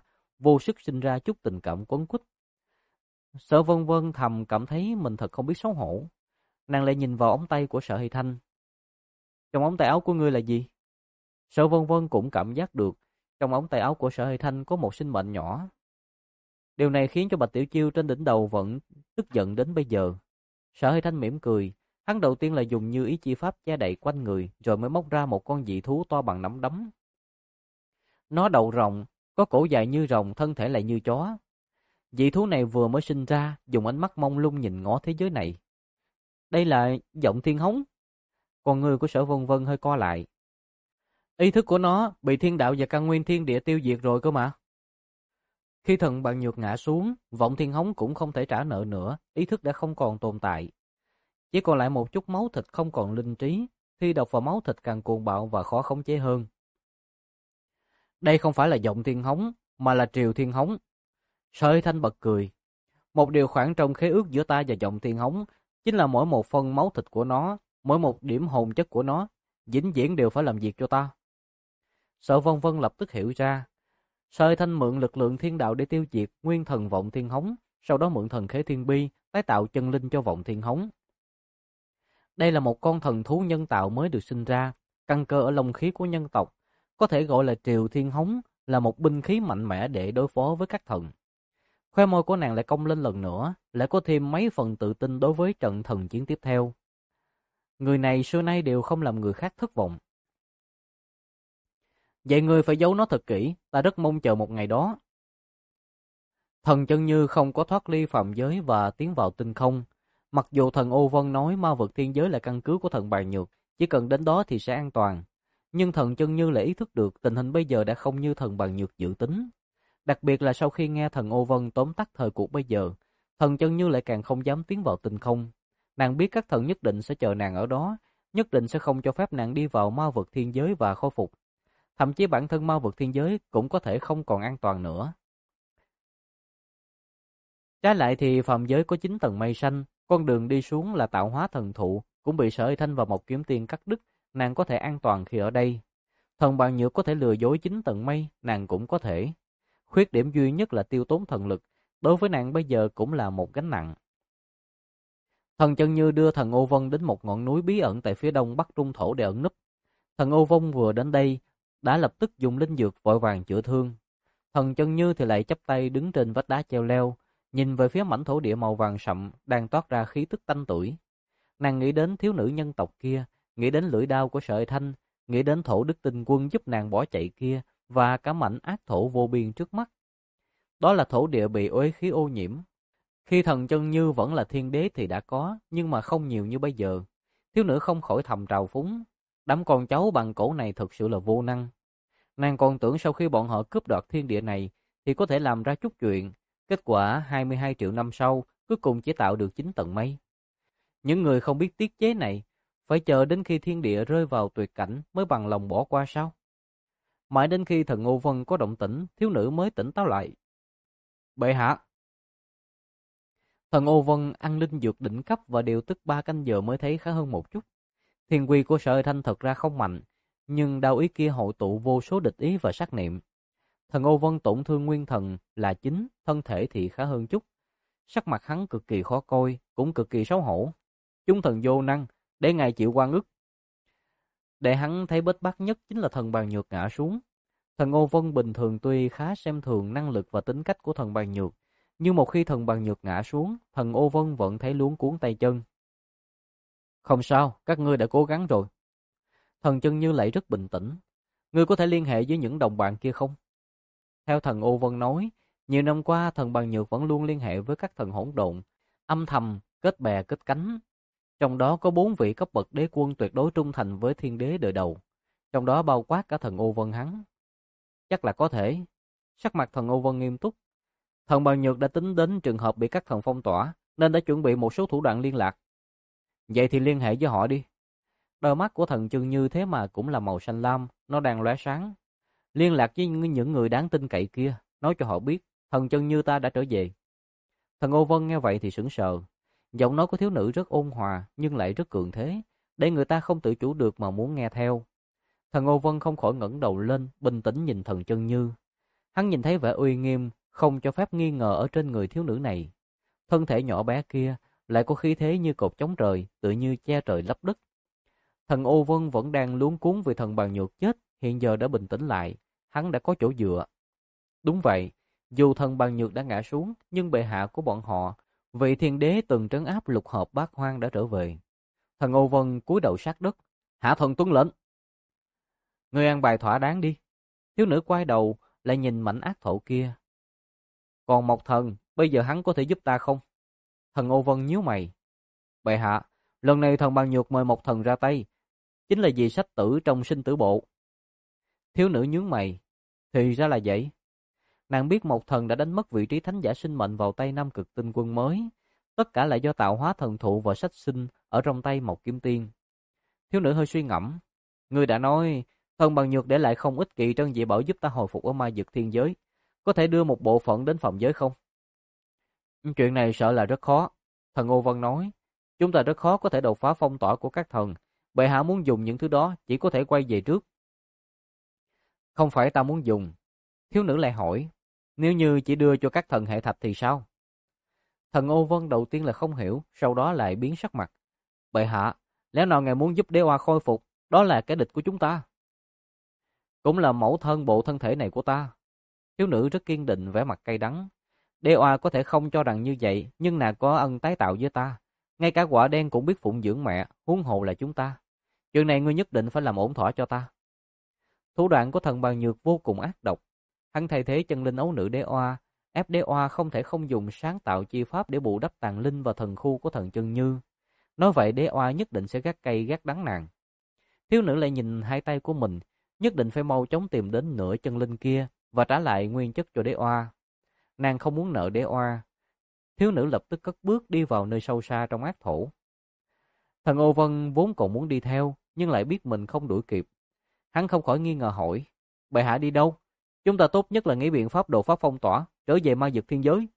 vô sức sinh ra chút tình cảm quấn quýt. Sở Vân Vân thầm cảm thấy mình thật không biết xấu hổ. Nàng lại nhìn vào ống tay của Sở Hy Thanh. Trong ống tay áo của ngươi là gì? Sở Vân Vân cũng cảm giác được trong ống tay áo của Sở Hy Thanh có một sinh mệnh nhỏ. Điều này khiến cho Bạch Tiểu Chiêu trên đỉnh đầu vẫn tức giận đến bây giờ. Sở Hy Thanh mỉm cười, hắn đầu tiên là dùng như ý chi pháp che đậy quanh người, rồi mới móc ra một con dị thú to bằng nắm đấm. Nó đầu rồng, có cổ dài như rồng, thân thể lại như chó. Dị thú này vừa mới sinh ra, dùng ánh mắt mông lung nhìn ngó thế giới này. Đây là Giọng Thiên Hống. Con người của Sở Vân Vân hơi co lại. Ý thức của nó bị thiên đạo và căn nguyên thiên địa tiêu diệt rồi cơ mà. Khi thần bạn nhược ngã xuống, Vọng Thiên Hống cũng không thể trả nợ nữa, ý thức đã không còn tồn tại. Chỉ còn lại một chút máu thịt không còn linh trí, khi độc vào máu thịt càng cuồng bạo và khó khống chế hơn. Đây không phải là Vọng Thiên Hống, mà là Triều Thiên Hống. Sở Hy Thanh bật cười. Một điều khoản trong khế ước giữa ta và Vọng Thiên Hống chính là mỗi một phân máu thịt của nó, mỗi một điểm hồn chất của nó, vĩnh viễn đều phải làm việc cho ta. Sở Vân Vân lập tức hiểu ra. Sở Hy Thanh mượn lực lượng thiên đạo để tiêu diệt nguyên thần Vọng Thiên Hống, sau đó mượn thần khế thiên bi tái tạo chân linh cho Vọng Thiên Hống. Đây là một con thần thú nhân tạo mới được sinh ra, căn cơ ở long khí của nhân tộc, có thể gọi là Triều Thiên Hống, là một binh khí mạnh mẽ để đối phó với các thần. Khoe môi của nàng lại cong lên lần nữa, lại có thêm mấy phần tự tin đối với trận thần chiến tiếp theo. Người này xưa nay đều không làm người khác thất vọng. Vậy ngươi phải giấu nó thật kỹ, ta rất mong chờ một ngày đó. Thần Chân Như không có thoát ly phàm giới và tiến vào tinh không. Mặc dù thần Ô Vân nói ma vực thiên giới là căn cứ của thần Bàn Nhược, chỉ cần đến đó thì sẽ an toàn. Nhưng thần Chân Như lại ý thức được tình hình bây giờ đã không như thần Bàn Nhược dự tính. Đặc biệt là sau khi nghe thần Ô Vân tóm tắt thời cuộc bây giờ, thần Chân Như lại càng không dám tiến vào tinh không. Nàng biết các thần nhất định sẽ chờ nàng ở đó, nhất định sẽ không cho phép nàng đi vào ma vực thiên giới và khôi phục. Thậm chí bản thân ma vực thiên giới cũng có thể không còn an toàn nữa. Trái lại thì phàm giới có 9 tầng mây xanh, con đường đi xuống là tạo hóa thần thụ, cũng bị Sở Hy Thanh và Mộc Kiếm Tiên cắt đứt, nàng có thể an toàn khi ở đây. Thần Bàn Nhược có thể lừa dối 9 tầng mây, nàng cũng có thể. Khuyết điểm duy nhất là tiêu tốn thần lực, đối với nàng bây giờ cũng là một gánh nặng. Thần Chân Như đưa thần Ô Vân đến một ngọn núi bí ẩn tại phía đông bắc trung thổ để ẩn núp. Thần Ô Vân vừa đến đây, đã lập tức dùng linh dược vội vàng chữa thương. Thần Chân Như thì lại chắp tay đứng trên vách đá treo leo, nhìn về phía mảnh thổ địa màu vàng sậm đang toát ra khí tức tanh tưởi. Nàng nghĩ đến thiếu nữ nhân tộc kia, nghĩ đến lưỡi đao của Sở Hy Thanh, nghĩ đến thổ đức tinh quân giúp nàng bỏ chạy kia và cả mảnh ác thổ vô biên trước mắt. Đó là thổ địa bị uế khí ô nhiễm. Khi Thần Chân Như vẫn là thiên đế thì đã có, nhưng mà không nhiều như bây giờ. Thiếu nữ không khỏi thầm trào phúng, đám con cháu bằng cổ này thật sự là vô năng. Nàng còn tưởng sau khi bọn họ cướp đoạt thiên địa này thì có thể làm ra chút chuyện. Kết quả 22 triệu năm sau, cuối cùng chỉ tạo được 9 tầng mây. Những người không biết tiết chế này, phải chờ đến khi thiên địa rơi vào tuyệt cảnh mới bằng lòng bỏ qua sao? Mãi đến khi thần Ngô Vân có động tĩnh, thiếu nữ mới tỉnh táo lại. Bệ hạ! Thần Ngô Vân ăn linh dược đỉnh cấp và điều tức 3 canh giờ mới thấy khá hơn một chút. Thiên quy của Sở Hy Thanh thật ra không mạnh, nhưng đao ý kia hội tụ vô số địch ý và sát niệm. Thần Ô Vân tổn thương nguyên thần là chính, thân thể thì khá hơn chút. Sắc mặt hắn cực kỳ khó coi, cũng cực kỳ xấu hổ. Chúng thần vô năng, để ngài chịu oan ức. Để hắn thấy bết bát nhất chính là thần Bàn Nhược ngã xuống. Thần Ô Vân bình thường tuy khá xem thường năng lực và tính cách của thần Bàn Nhược, nhưng một khi thần Bàn Nhược ngã xuống, thần Ô Vân vẫn thấy luống cuống tay chân. Không sao, các ngươi đã cố gắng rồi. Thần Chân Như lại rất bình tĩnh. Ngươi có thể liên hệ với những đồng bạn kia không? Theo thần Ô Vân nói, nhiều năm qua thần Bàn Nhược vẫn luôn liên hệ với các thần hỗn độn, âm thầm, kết bè kết cánh. Trong đó có 4 vị cấp bậc đế quân tuyệt đối trung thành với thiên đế đời đầu, trong đó bao quát cả thần Ô Vân hắn. Chắc là có thể. Sắc mặt thần Ô Vân nghiêm túc. Thần Bàn Nhược đã tính đến trường hợp bị các thần phong tỏa, nên đã chuẩn bị một số thủ đoạn liên lạc. Vậy thì liên hệ với họ đi. Đôi mắt của thần Chân Như thế mà cũng là màu xanh lam, nó đang lóe sáng. Liên lạc với những người đáng tin cậy kia, nói cho họ biết thần Chân Như ta đã trở về. Thần Ô Vân nghe vậy thì sững sờ. Giọng nói của thiếu nữ rất ôn hòa nhưng lại rất cường thế, để người ta không tự chủ được mà muốn nghe theo. Thần Ô Vân không khỏi ngẩng đầu lên, bình tĩnh nhìn thần Chân Như. Hắn nhìn thấy vẻ uy nghiêm, không cho phép nghi ngờ ở trên người thiếu nữ này. Thân thể nhỏ bé kia lại có khí thế như cột chống trời, tự như che trời lấp đất. Thần Ô Vân vẫn đang luống cuống vì thần Bàn Nhược chết, hiện giờ đã bình tĩnh lại, hắn đã có chỗ dựa. Đúng vậy, dù thần Bàn Nhược đã ngã xuống, nhưng bệ hạ của bọn họ, vị thiên đế từng trấn áp lục hợp bát hoang đã trở về. Thần Ô Vân cúi đầu sát đất, hạ thần tuân lệnh. Ngươi ăn bài thỏa đáng đi. Thiếu nữ quay đầu lại nhìn mảnh ác thổ kia. Còn Mộc Thần, bây giờ hắn có thể giúp ta không? Thần Ô Vân nhíu mày. Bệ hạ, lần này thần Bàn Nhược mời Mộc Thần ra tay, chính là vì sách tử trong sinh tử bộ. Thiếu nữ nhướng mày. Thì ra là vậy. Nàng biết Mộc Thần đã đánh mất vị trí thánh giả sinh mệnh vào tay Nam Cực Tinh Quân mới. Tất cả là do tạo hóa thần thụ và sách sinh ở trong tay Mộc Kim Tiên. Thiếu nữ hơi suy ngẫm. Ngươi đã nói, thần Bàn Nhược để lại không ít kỳ trân dị bảo giúp ta hồi phục ở ma dược thiên giới. Có thể đưa một bộ phận đến phạm giới không? Chuyện này sợ là rất khó. Thần Ô Vân nói. Chúng ta rất khó có thể đột phá phong tỏa của các thần. Bệ hạ muốn dùng những thứ đó, chỉ có thể quay về trước. Không phải ta muốn dùng. Thiếu nữ lại hỏi. Nếu như chỉ đưa cho các thần hệ thạch thì sao? Thần Ô Vân đầu tiên là không hiểu, sau đó lại biến sắc mặt. Bệ hạ, lẽ nào ngài muốn giúp đế oa khôi phục? Đó là kẻ địch của chúng ta. Cũng là mẫu thân bộ thân thể này của ta. Thiếu nữ rất kiên định, vẻ mặt cay đắng. Đế oa có thể không cho rằng như vậy, nhưng nàng có ân tái tạo với ta. Ngay cả quả đen cũng biết phụng dưỡng mẹ, huống hồ là chúng ta. Chuyện này ngươi nhất định phải làm ổn thỏa cho ta. Thủ đoạn của thần Bàn Nhược vô cùng ác độc. Hắn thay thế chân linh ấu nữ đế oa, ép đế oa không thể không dùng sáng tạo chi pháp để bù đắp tàn linh và thần khu của thần chân như. Nói vậy đế oa nhất định sẽ gắt cay gắt đắng nàng. Thiếu nữ lại nhìn hai tay của mình, nhất định phải mau chóng tìm đến nửa chân linh kia và trả lại nguyên chất cho đế oa. Nàng không muốn nợ đế oa. Thiếu nữ lập tức cất bước đi vào nơi sâu xa trong ác thổ. Thần Ô Vân vốn còn muốn đi theo, nhưng lại biết mình không đuổi kịp. Hắn không khỏi nghi ngờ hỏi, bệ hạ đi đâu? Chúng ta tốt nhất là nghĩ biện pháp đột phá phong tỏa, trở về ma dược thiên giới.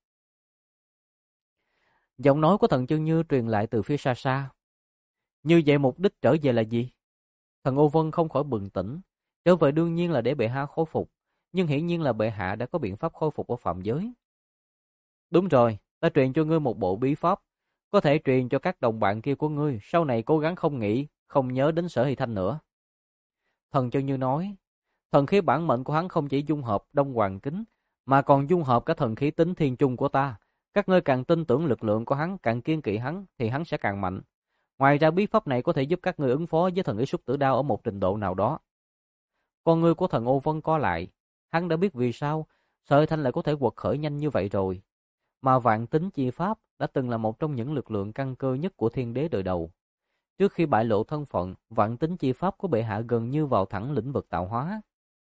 Giọng nói của thần chân như truyền lại từ phía xa xa. Như vậy mục đích trở về là gì? Thần Ô Vân không khỏi bừng tỉnh. Trở về đương nhiên là để bệ hạ khôi phục, nhưng hiển nhiên là bệ hạ đã có biện pháp khôi phục ở phạm giới. Đúng rồi, ta truyền cho ngươi một bộ bí pháp, có thể truyền cho các đồng bạn kia của ngươi, sau này cố gắng không nghĩ, không nhớ đến Sở Hy Thanh nữa. Thần chân như nói, thần khí bản mệnh của hắn không chỉ dung hợp Đông Hoàng Kính, mà còn dung hợp cả thần khí tính thiên trung của ta. Các ngươi càng tin tưởng lực lượng của hắn, càng kiên kỵ hắn, thì hắn sẽ càng mạnh. Ngoài ra bí pháp này có thể giúp các ngươi ứng phó với thần ý xúc tử đao ở một trình độ nào đó. Con ngươi của thần Ô Vân co lại, hắn đã biết vì sao Sở Hy Thanh lại có thể quật khởi nhanh như vậy rồi. Mà vạn tính chi pháp đã từng là một trong những lực lượng căn cơ nhất của thiên đế đời đầu. Trước khi bại lộ thân phận, vạn tính chi pháp của bệ hạ gần như vào thẳng lĩnh vực tạo hóa.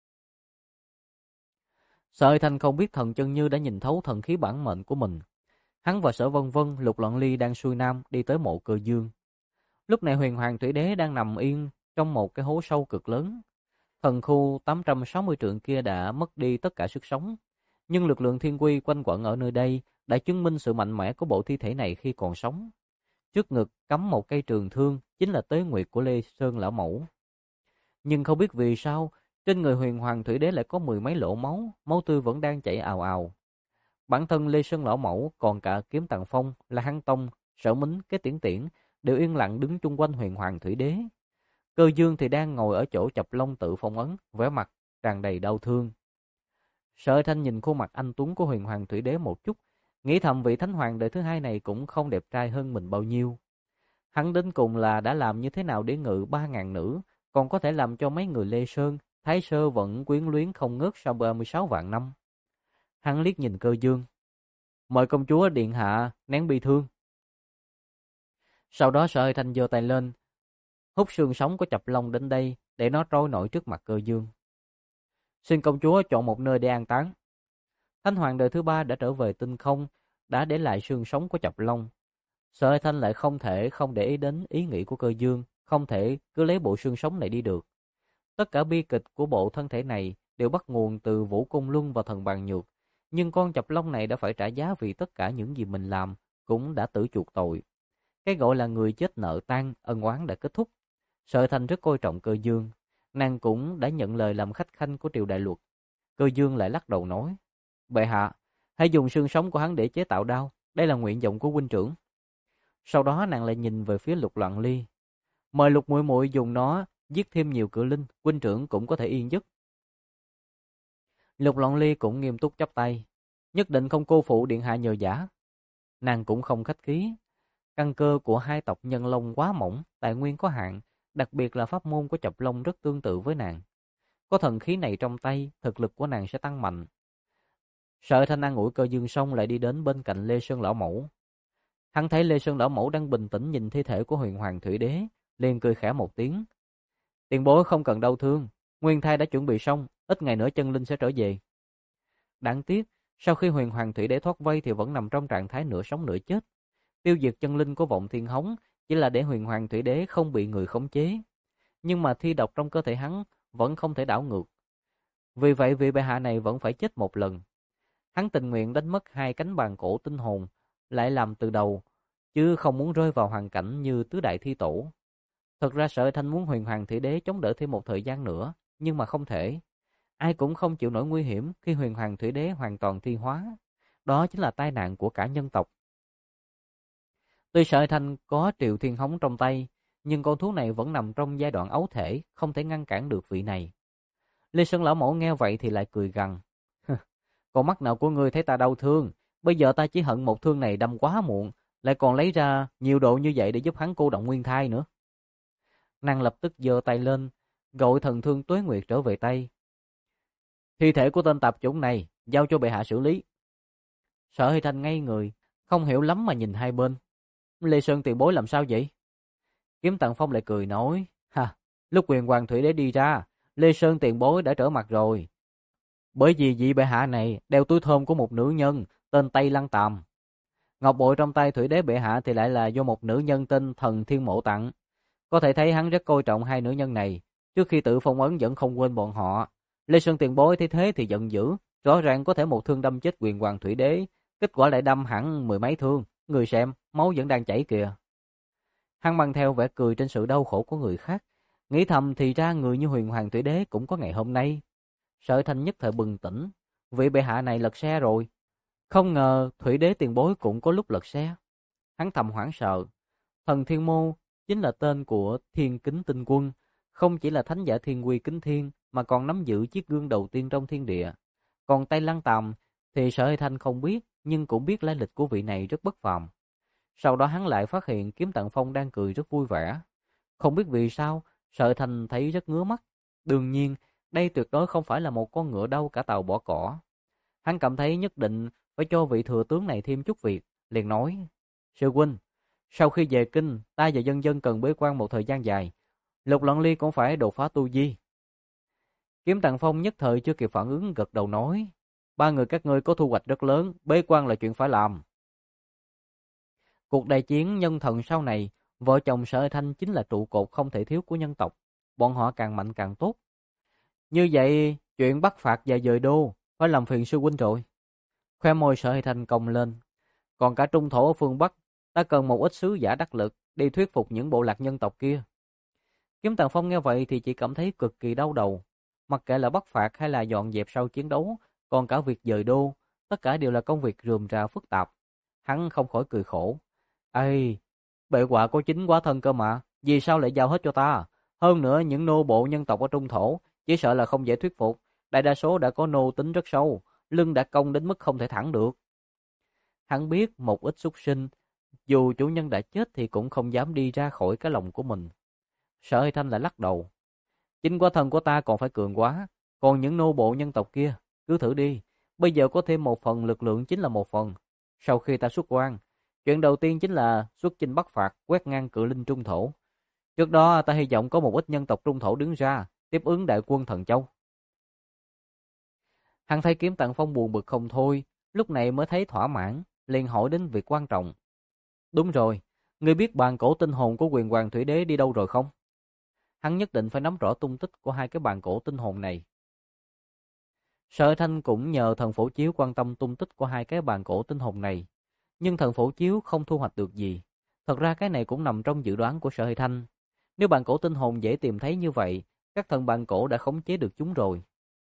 Sở Hy Thanh không biết thần chân như đã nhìn thấu thần khí bản mệnh của mình. Hắn và Sở Vân Vân, Lục Loạn Ly đang xuôi nam đi tới mộ Cơ Dương. Lúc này Huyền Hoàng Thủy Đế đang nằm yên trong một cái hố sâu cực lớn. Thần khu 860 trượng kia đã mất đi tất cả sức sống, nhưng lực lượng thiên quy quanh quẩn ở nơi đây đã chứng minh sự mạnh mẽ của bộ thi thể này khi còn sống. Trước ngực cắm một cây trường thương, chính là Tế Nguyệt của Lê Sơn lão mẫu. Nhưng không biết vì sao, trên người Huyền Hoàng Thủy Đế lại có mười mấy lỗ máu, máu tươi vẫn đang chảy ào ào. Bản thân Lê Sơn lão mẫu, còn cả Kiếm Tàng Phong, La Hán Tông, Sở Mính, cái Tiễn Tiễn đều yên lặng đứng chung quanh Huyền Hoàng Thủy Đế. Cơ Dương thì đang ngồi ở chỗ chập lông tự phong ấn, vẻ mặt tràn đầy đau thương. Sở Thanh nhìn khuôn mặt anh tuấn của Huyền Hoàng Thủy Đế một chút, nghĩ thầm vị thánh hoàng đời thứ hai này cũng không đẹp trai hơn mình bao nhiêu. Hắn đến cùng là đã làm như thế nào để ngự 3.000 nữ, còn có thể làm cho mấy người Lê Sơn, Thái Sơ vẫn quyến luyến không ngớt sau 36 vạn năm. Hắn liếc nhìn Cơ Dương. Mời công chúa điện hạ nén bi thương. Sau đó Sở Thanh giơ tay lên, hút xương sống của Chập Long đến đây để nó trôi nổi trước mặt Cơ Dương. Xin công chúa chọn một nơi để an táng. Thánh hoàng đời thứ ba đã trở về tinh không, đã để lại xương sống của Chập Long. Sở Thanh lại không thể không để ý đến ý nghĩ của Cơ Dương, không thể cứ lấy bộ xương sống này đi được. Tất cả bi kịch của bộ thân thể này đều bắt nguồn từ Vũ Cung Luân và thần Bàn Nhược, nhưng con Chập Long này đã phải trả giá vì tất cả những gì mình làm, cũng đã tử chuộc tội. Cái gọi là người chết nợ tan, ân oán đã kết thúc. Sở Thanh rất coi trọng Cơ Dương, nàng cũng đã nhận lời làm khách khanh của triều đại luật. Cơ Dương lại lắc đầu nói, bệ hạ, hãy dùng xương sống của hắn để chế tạo đao, đây là nguyện vọng của huynh trưởng. Sau đó nàng lại nhìn về phía Lục Loạn Ly, mời Lục muội muội dùng nó giết thêm nhiều cự linh, huynh trưởng cũng có thể yên giấc. Lục Loạn Ly cũng nghiêm túc chắp tay, nhất định không cô phụ điện hạ nhờ vả. Nàng cũng không khách khí, căn cơ của hai tộc Nhân Long quá mỏng, tài nguyên có hạn, đặc biệt là pháp môn của Chập Long rất tương tự với nàng. Có thần khí này trong tay, thực lực của nàng sẽ tăng mạnh. Sợ Thanh an ủi Cơ Dương xong lại đi đến bên cạnh Lê Sơn lão mẫu. Hắn thấy Lê Sơn lão mẫu đang bình tĩnh nhìn thi thể của Huyền Hoàng Thủy Đế, liền cười khẽ một tiếng. Tiền bối không cần đau thương, nguyên thai đã chuẩn bị xong, ít ngày nữa chân linh sẽ trở về. Đáng tiếc, sau khi Huyền Hoàng Thủy Đế thoát vây thì vẫn nằm trong trạng thái nửa sống nửa chết. Tiêu diệt chân linh của Vọng Thiên Hống chỉ là để Huyền Hoàng Thủy Đế không bị người khống chế. Nhưng mà thi độc trong cơ thể hắn vẫn không thể đảo ngược. Vì vậy vị bệ hạ này vẫn phải chết một lần. Hắn tình nguyện đánh mất hai cánh bàn cổ tinh hồn, lại làm từ đầu, chứ không muốn rơi vào hoàn cảnh như tứ đại thi tổ. Thật ra Sở Thanh muốn Huyền Hoàng Thủy Đế chống đỡ thêm một thời gian nữa, nhưng mà không thể. Ai cũng không chịu nổi nguy hiểm khi Huyền Hoàng Thủy Đế hoàn toàn thi hóa. Đó chính là tai nạn của cả nhân tộc. Tuy Sở Thanh có Triệu Thiên Hống trong tay, nhưng con thú này vẫn nằm trong giai đoạn ấu thể, không thể ngăn cản được vị này. Lê Sơn lão mẫu nghe vậy thì lại cười gằn. Con mắt nào của ngươi thấy ta đau thương, bây giờ ta chỉ hận một thương này đâm quá muộn, lại còn lấy ra nhiều độ như vậy để giúp hắn cô động nguyên thai nữa. Nàng lập tức giơ tay lên, gọi thần thương Tuế Nguyệt trở về tay. Thi thể của tên tạp chủng này giao cho bệ hạ xử lý. Sở Hy Thanh ngây người, không hiểu lắm mà nhìn hai bên. Lê Sơn tiền bối làm sao vậy? Kiếm Tặng Phong lại cười nói, lúc Huyền Hoàng Thủy Đế đi ra, Lê Sơn tiền bối đã trở mặt rồi. Bởi vì vị bệ hạ này đeo túi thơm của một nữ nhân tên Tây Lăng Tàm. Ngọc bội trong tay Thủy Đế bệ hạ thì lại là do một nữ nhân tên Thần Thiên Mộ tặng. Có thể thấy hắn rất coi trọng hai nữ nhân này, trước khi tự phong ấn vẫn không quên bọn họ. Lê Sơn tiền bối thấy thế thì giận dữ, rõ ràng có thể một thương đâm chết Huyền Hoàng Thủy Đế, kết quả lại đâm hẳn mười mấy thương, người xem, máu vẫn đang chảy kìa. Hắn mang theo vẻ cười trên sự đau khổ của người khác, nghĩ thầm thì ra người như Huyền Hoàng Thủy Đế cũng có ngày hôm nay. Sở Thanh nhất thời bừng tỉnh, vị bệ hạ này lật xe rồi. Không ngờ Thủy Đế tiền bối cũng có lúc lật xe. Hắn thầm hoảng sợ. Thần Thiên Mô chính là tên của Thiên Kính Tinh Quân, không chỉ là thánh giả thiên quy kính thiên mà còn nắm giữ chiếc gương đầu tiên trong thiên địa. Còn Tây Lăng Tàm thì Sở Thanh không biết, nhưng cũng biết lai lịch của vị này rất bất phàm. Sau đó hắn lại phát hiện Kiếm Tặng Phong đang cười rất vui vẻ. Không biết vì sao, Sở Thanh thấy rất ngứa mắt. Đương nhiên, đây tuyệt đối không phải là một con ngựa đâu cả tàu bỏ cỏ. Hắn cảm thấy nhất định phải cho vị thừa tướng này thêm chút việc, liền nói: Sư huynh, sau khi về kinh, ta và dân dân cần bế quan một thời gian dài. Lục Loạn Ly cũng phải đột phá tu vi. Kiếm Tặng Phong nhất thời chưa kịp phản ứng, gật đầu nói: ba người các ngươi có thu hoạch rất lớn, bế quan là chuyện phải làm. Cuộc đại chiến nhân thần sau này, vợ chồng Sở Thanh chính là trụ cột không thể thiếu của nhân tộc. Bọn họ càng mạnh càng tốt. Như vậy, chuyện bắt phạt và dời đô phải làm phiền sư huynh rồi. Khoe môi Sở Thanh cong lên. Còn cả trung thổ ở phương Bắc, ta cần một ít sứ giả đắc lực đi thuyết phục những bộ lạc nhân tộc kia. Kiếm Tàng Phong nghe vậy thì chỉ cảm thấy cực kỳ đau đầu. Mặc kệ là bắt phạt hay là dọn dẹp sau chiến đấu, còn cả việc dời đô, tất cả đều là công việc rườm rà phức tạp. Hắn không khỏi cười khổ. Ây, bệ họa có chính quá thân cơ mà, vì sao lại giao hết cho ta? Hơn nữa những nô bộ nhân tộc ở trung thổ, chỉ sợ là không dễ thuyết phục. Đại đa số đã có nô tính rất sâu, lưng đã cong đến mức không thể thẳng được. Hắn biết một ít súc sinh, dù chủ nhân đã chết thì cũng không dám đi ra khỏi cái lòng của mình. Sở Hy Thanh lại lắc đầu. Chính quá thân của ta còn phải cường quá, còn những nô bộ nhân tộc kia, cứ thử đi. Bây giờ có thêm một phần lực lượng chính là một phần. Sau khi ta xuất quan, chuyện đầu tiên chính là xuất chinh bắc phạt, quét ngang cự linh trung thổ. Trước đó ta hy vọng có một ít nhân tộc trung thổ đứng ra, tiếp ứng đại quân Thần Châu. Hắn thấy Kiếm Tặng Phong buồn bực không thôi, lúc này mới thấy thỏa mãn, liền hỏi đến việc quan trọng. Đúng rồi, ngươi biết bàn cổ tinh hồn của Huyền Hoàng Thủy Đế đi đâu rồi không? Hắn nhất định phải nắm rõ tung tích của hai cái bàn cổ tinh hồn này. Sở Thanh cũng nhờ thần phổ chiếu quan tâm tung tích của hai cái bàn cổ tinh hồn này, nhưng thần phổ chiếu không thu hoạch được gì. Thật ra cái này cũng nằm trong dự đoán của Sở Thanh. Nếu bàn cổ tinh hồn dễ tìm thấy như vậy, các thần bàn cổ đã khống chế được chúng rồi.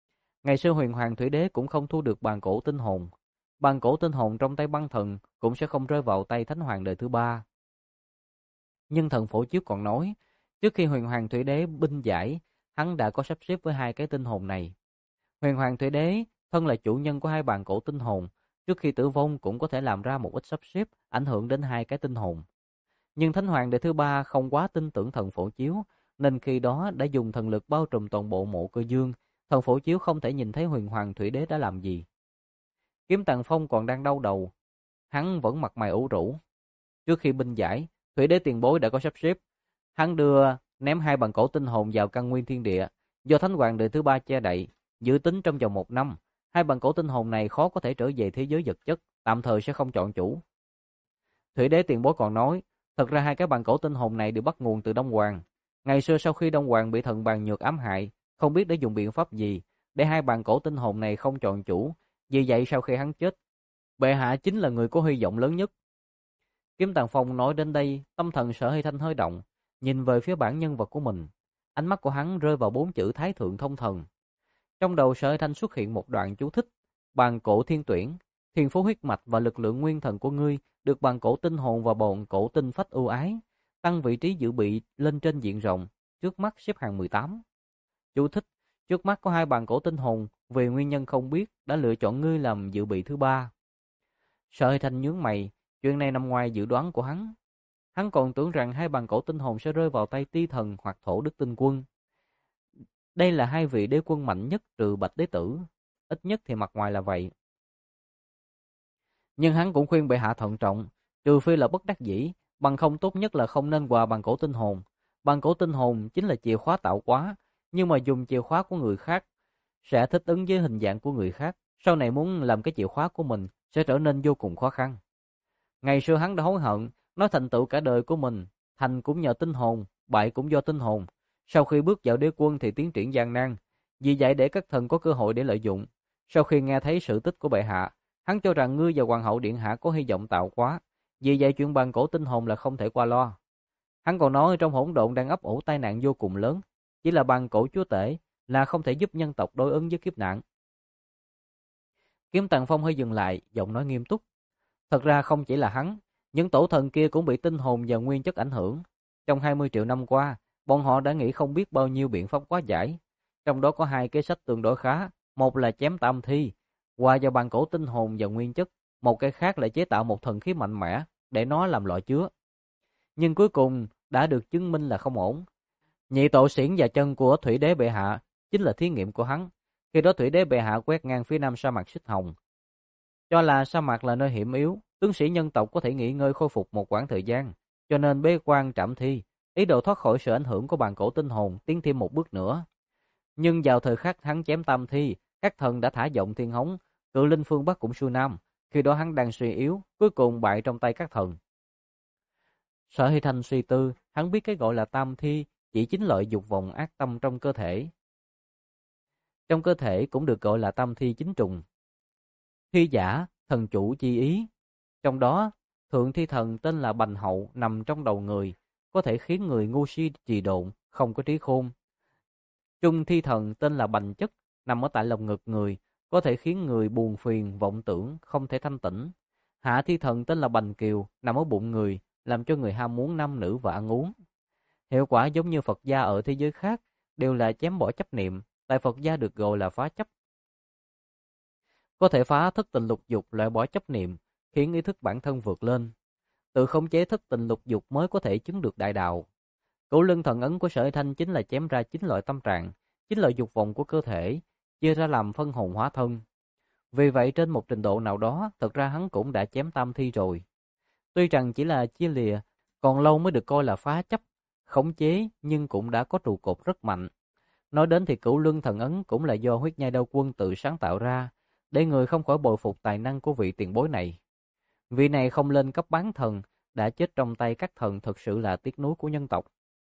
Ngày xưa huyền hoàng thủy đế cũng không thu được bàn cổ tinh hồn. Bàn cổ tinh hồn trong tay băng thần cũng sẽ không rơi vào tay thánh hoàng đời thứ ba. Nhưng thần Phổ Chiếu còn nói, trước khi huyền hoàng thủy đế binh giải, hắn đã có sắp xếp với hai cái tinh hồn này. Huyền hoàng thủy đế thân là chủ nhân của hai bàn cổ tinh hồn, trước khi tử vong cũng có thể làm ra một ít sắp xếp ảnh hưởng đến hai cái tinh hồn. Nhưng thánh hoàng đời thứ ba không quá tin tưởng thần Phổ Chiếu, nên khi đó đã dùng thần lực bao trùm toàn bộ mộ Cơ Dương. Thần Phổ Chiếu không thể nhìn thấy huyền hoàng thủy đế đã làm gì. Kiếm Tàng Phong còn đang đau đầu, hắn vẫn mặt mày ủ rũ. Trước khi binh giải, thủy đế tiền bối đã có sắp xếp. Hắn đưa ném hai bàn cổ tinh hồn vào căn nguyên thiên địa, do thánh hoàng đời thứ ba che đậy, dự tính trong vòng 1 năm, hai bàn cổ tinh hồn này khó có thể trở về thế giới vật chất, tạm thời sẽ không chọn chủ. Thủy đế tiền bối còn nói, thật ra hai cái bàn cổ tinh hồn này đều bắt nguồn từ Đông Hoàng. Ngày xưa sau khi Đông Hoàng bị thần bàn nhược ám hại, không biết đã dùng biện pháp gì để hai bàn cổ tinh hồn này không chọn chủ. Vì vậy sau khi hắn chết, bệ hạ chính là người có hy vọng lớn nhất. Kiếm Tàng Phong nói đến đây, tâm thần Sở Hy Thanh hơi động, nhìn về phía bản nhân vật của mình. Ánh mắt của hắn rơi vào 4 chữ Thái Thượng Thông Thần. Trong đầu Sở Hy Thanh xuất hiện một đoạn chú thích: bàn cổ thiên tuyển, thiên phú huyết mạch và lực lượng nguyên thần của ngươi được bàn cổ tinh hồn và bàn cổ tinh phách ưu ái, tăng vị trí dự bị lên trên diện rộng, trước mắt xếp hạng 18. Chú thích: trước mắt có hai bàn cổ tinh hồn, vì nguyên nhân không biết đã lựa chọn ngươi làm dự bị thứ ba. Sở Hy Thanh nhướng mày, chuyện này nằm ngoài dự đoán của hắn. Hắn còn tưởng rằng hai bàn cổ tinh hồn sẽ rơi vào tay Ti Thần hoặc Thổ Đức Tinh Quân. Đây là hai vị đế quân mạnh nhất trừ Bạch Đế Tử, ít nhất thì mặt ngoài là vậy. Nhưng hắn cũng khuyên bệ hạ thận trọng, trừ phi là bất đắc dĩ, bằng không tốt nhất là không nên quà bàn cổ tinh hồn. Bàn cổ tinh hồn chính là chìa khóa tạo hóa, nhưng mà dùng chìa khóa của người khác sẽ thích ứng với hình dạng của người khác, sau này muốn làm cái chìa khóa của mình sẽ trở nên vô cùng khó khăn. Ngày xưa hắn đã hối hận, nói thành tựu cả đời của mình, thành cũng nhờ tinh hồn, bại cũng do tinh hồn. Sau khi bước vào đế quân thì tiến triển gian nan, vì vậy để các thần có cơ hội để lợi dụng. Sau khi nghe thấy sự tích của bệ hạ, hắn cho rằng ngươi và hoàng hậu điện hạ có hy vọng tạo hóa, vì vậy chuyện bàn cổ tinh hồn là không thể qua lo. Hắn còn nói trong hỗn độn đang ấp ủ tai nạn vô cùng lớn, chỉ là bàn cổ chúa tể là không thể giúp nhân tộc đối ứng với kiếp nạn. Kiếm Tàng Phong hơi dừng lại, giọng nói nghiêm túc. Thật ra không chỉ là hắn, những tổ thần kia cũng bị tinh hồn và nguyên chất ảnh hưởng. Trong 20 triệu năm qua, bọn họ đã nghĩ không biết bao nhiêu biện pháp hóa giải. Trong đó có hai kế sách tương đối khá, một là chém tam thi, hòa vào bàn cổ tinh hồn và nguyên chất, một cái khác là chế tạo một thần khí mạnh mẽ để nó làm lọ chứa. Nhưng cuối cùng đã được chứng minh là không ổn. Nhị tổ xiển và chân của Thủy Đế bệ hạ chính là thí nghiệm của hắn. Khi đó Thủy Đế bệ hạ quét ngang phía nam sa mạc Xích Hồng, cho là sa mạc là nơi hiểm yếu, tướng sĩ nhân tộc có thể nghỉ ngơi khôi phục một quãng thời gian, cho nên bế quan trảm thi, ý đồ thoát khỏi sự ảnh hưởng của bàn cổ tinh hồn, tiến thêm một bước nữa. Nhưng vào thời khắc hắn chém tam thi, các thần đã thả giọng thiên hống, cự linh phương Bắc cũng xuôi nam, khi đó hắn đang suy yếu, cuối cùng bại trong tay các thần. Sở Hy Thanh suy tư, hắn biết cái gọi là tam thi chỉ chính lợi dục vọng ác tâm trong cơ thể. Trong cơ thể cũng được gọi là tam thi chính trùng. Thi giả, thần chủ chi ý. Trong đó, thượng thi thần tên là Bành Hậu nằm trong đầu người, có thể khiến người ngu si trì độn, không có trí khôn. Trung thi thần tên là Bành Chất, nằm ở tại lồng ngực người, có thể khiến người buồn phiền, vọng tưởng, không thể thanh tĩnh. Hạ thi thần tên là Bành Kiều, nằm ở bụng người, làm cho người ham muốn nam nữ và ăn uống. Hiệu quả giống như Phật gia ở thế giới khác, đều là chém bỏ chấp niệm, tại Phật gia được gọi là phá chấp. Có thể phá thất tình lục dục, loại bỏ chấp niệm, khiến ý thức bản thân vượt lên. Tự khống chế thất tình lục dục mới có thể chứng được đại đạo. Cửu lưng thần ấn của Sở Hy Thanh chính là chém ra 9 loại tâm trạng, 9 loại dục vọng của cơ thể, chia ra làm phân hồn hóa thân. Vì vậy trên một trình độ nào đó, thật ra hắn cũng đã chém tam thi rồi. Tuy rằng chỉ là chia lìa, còn lâu mới được coi là phá chấp, khống chế, nhưng cũng đã có trụ cột rất mạnh. Nói đến thì Cửu Luân Thần Ấn cũng là do Huyết Nhai Đao Quân tự sáng tạo ra, để người không khỏi bội phục tài năng của vị tiền bối này. Vị này không lên cấp bán thần, đã chết trong tay các thần, thực sự là tiếc nuối của nhân tộc.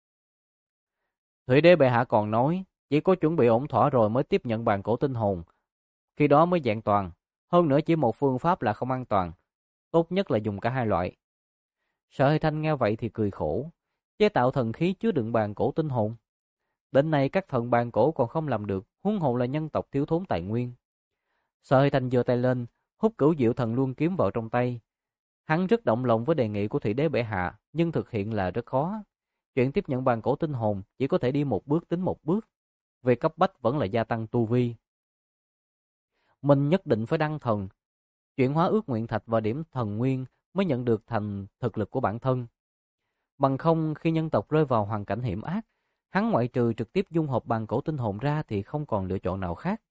Thủy Đế bệ hạ còn nói, chỉ có chuẩn bị ổn thỏa rồi mới tiếp nhận bàn cổ tinh hồn, khi đó mới vẹn toàn. Hơn nữa chỉ một phương pháp là không an toàn, tốt nhất là dùng cả hai loại. Sở Hy Thanh nghe vậy thì cười khổ, chế tạo thần khí chứa đựng bàn cổ tinh hồn. Đến nay các thần bàn cổ còn không làm được, huống hồ là nhân tộc thiếu thốn tài nguyên. Sở Hơi Thanh giơ tay lên, hút Cửu Diệu Thần Luân kiếm vào trong tay. Hắn rất động lòng với đề nghị của Thủy Đế bệ hạ, nhưng thực hiện là rất khó. Chuyện tiếp nhận bàn cổ tinh hồn chỉ có thể đi một bước tính một bước. Về cấp bách vẫn là gia tăng tu vi. Mình nhất định phải đăng thần, chuyển hóa ước nguyện thạch và điểm thần nguyên mới nhận được thành thực lực của bản thân. Bằng không, khi nhân tộc rơi vào hoàn cảnh hiểm ác, hắn ngoại trừ trực tiếp dung hợp bàn cổ tinh hồn ra thì không còn lựa chọn nào khác.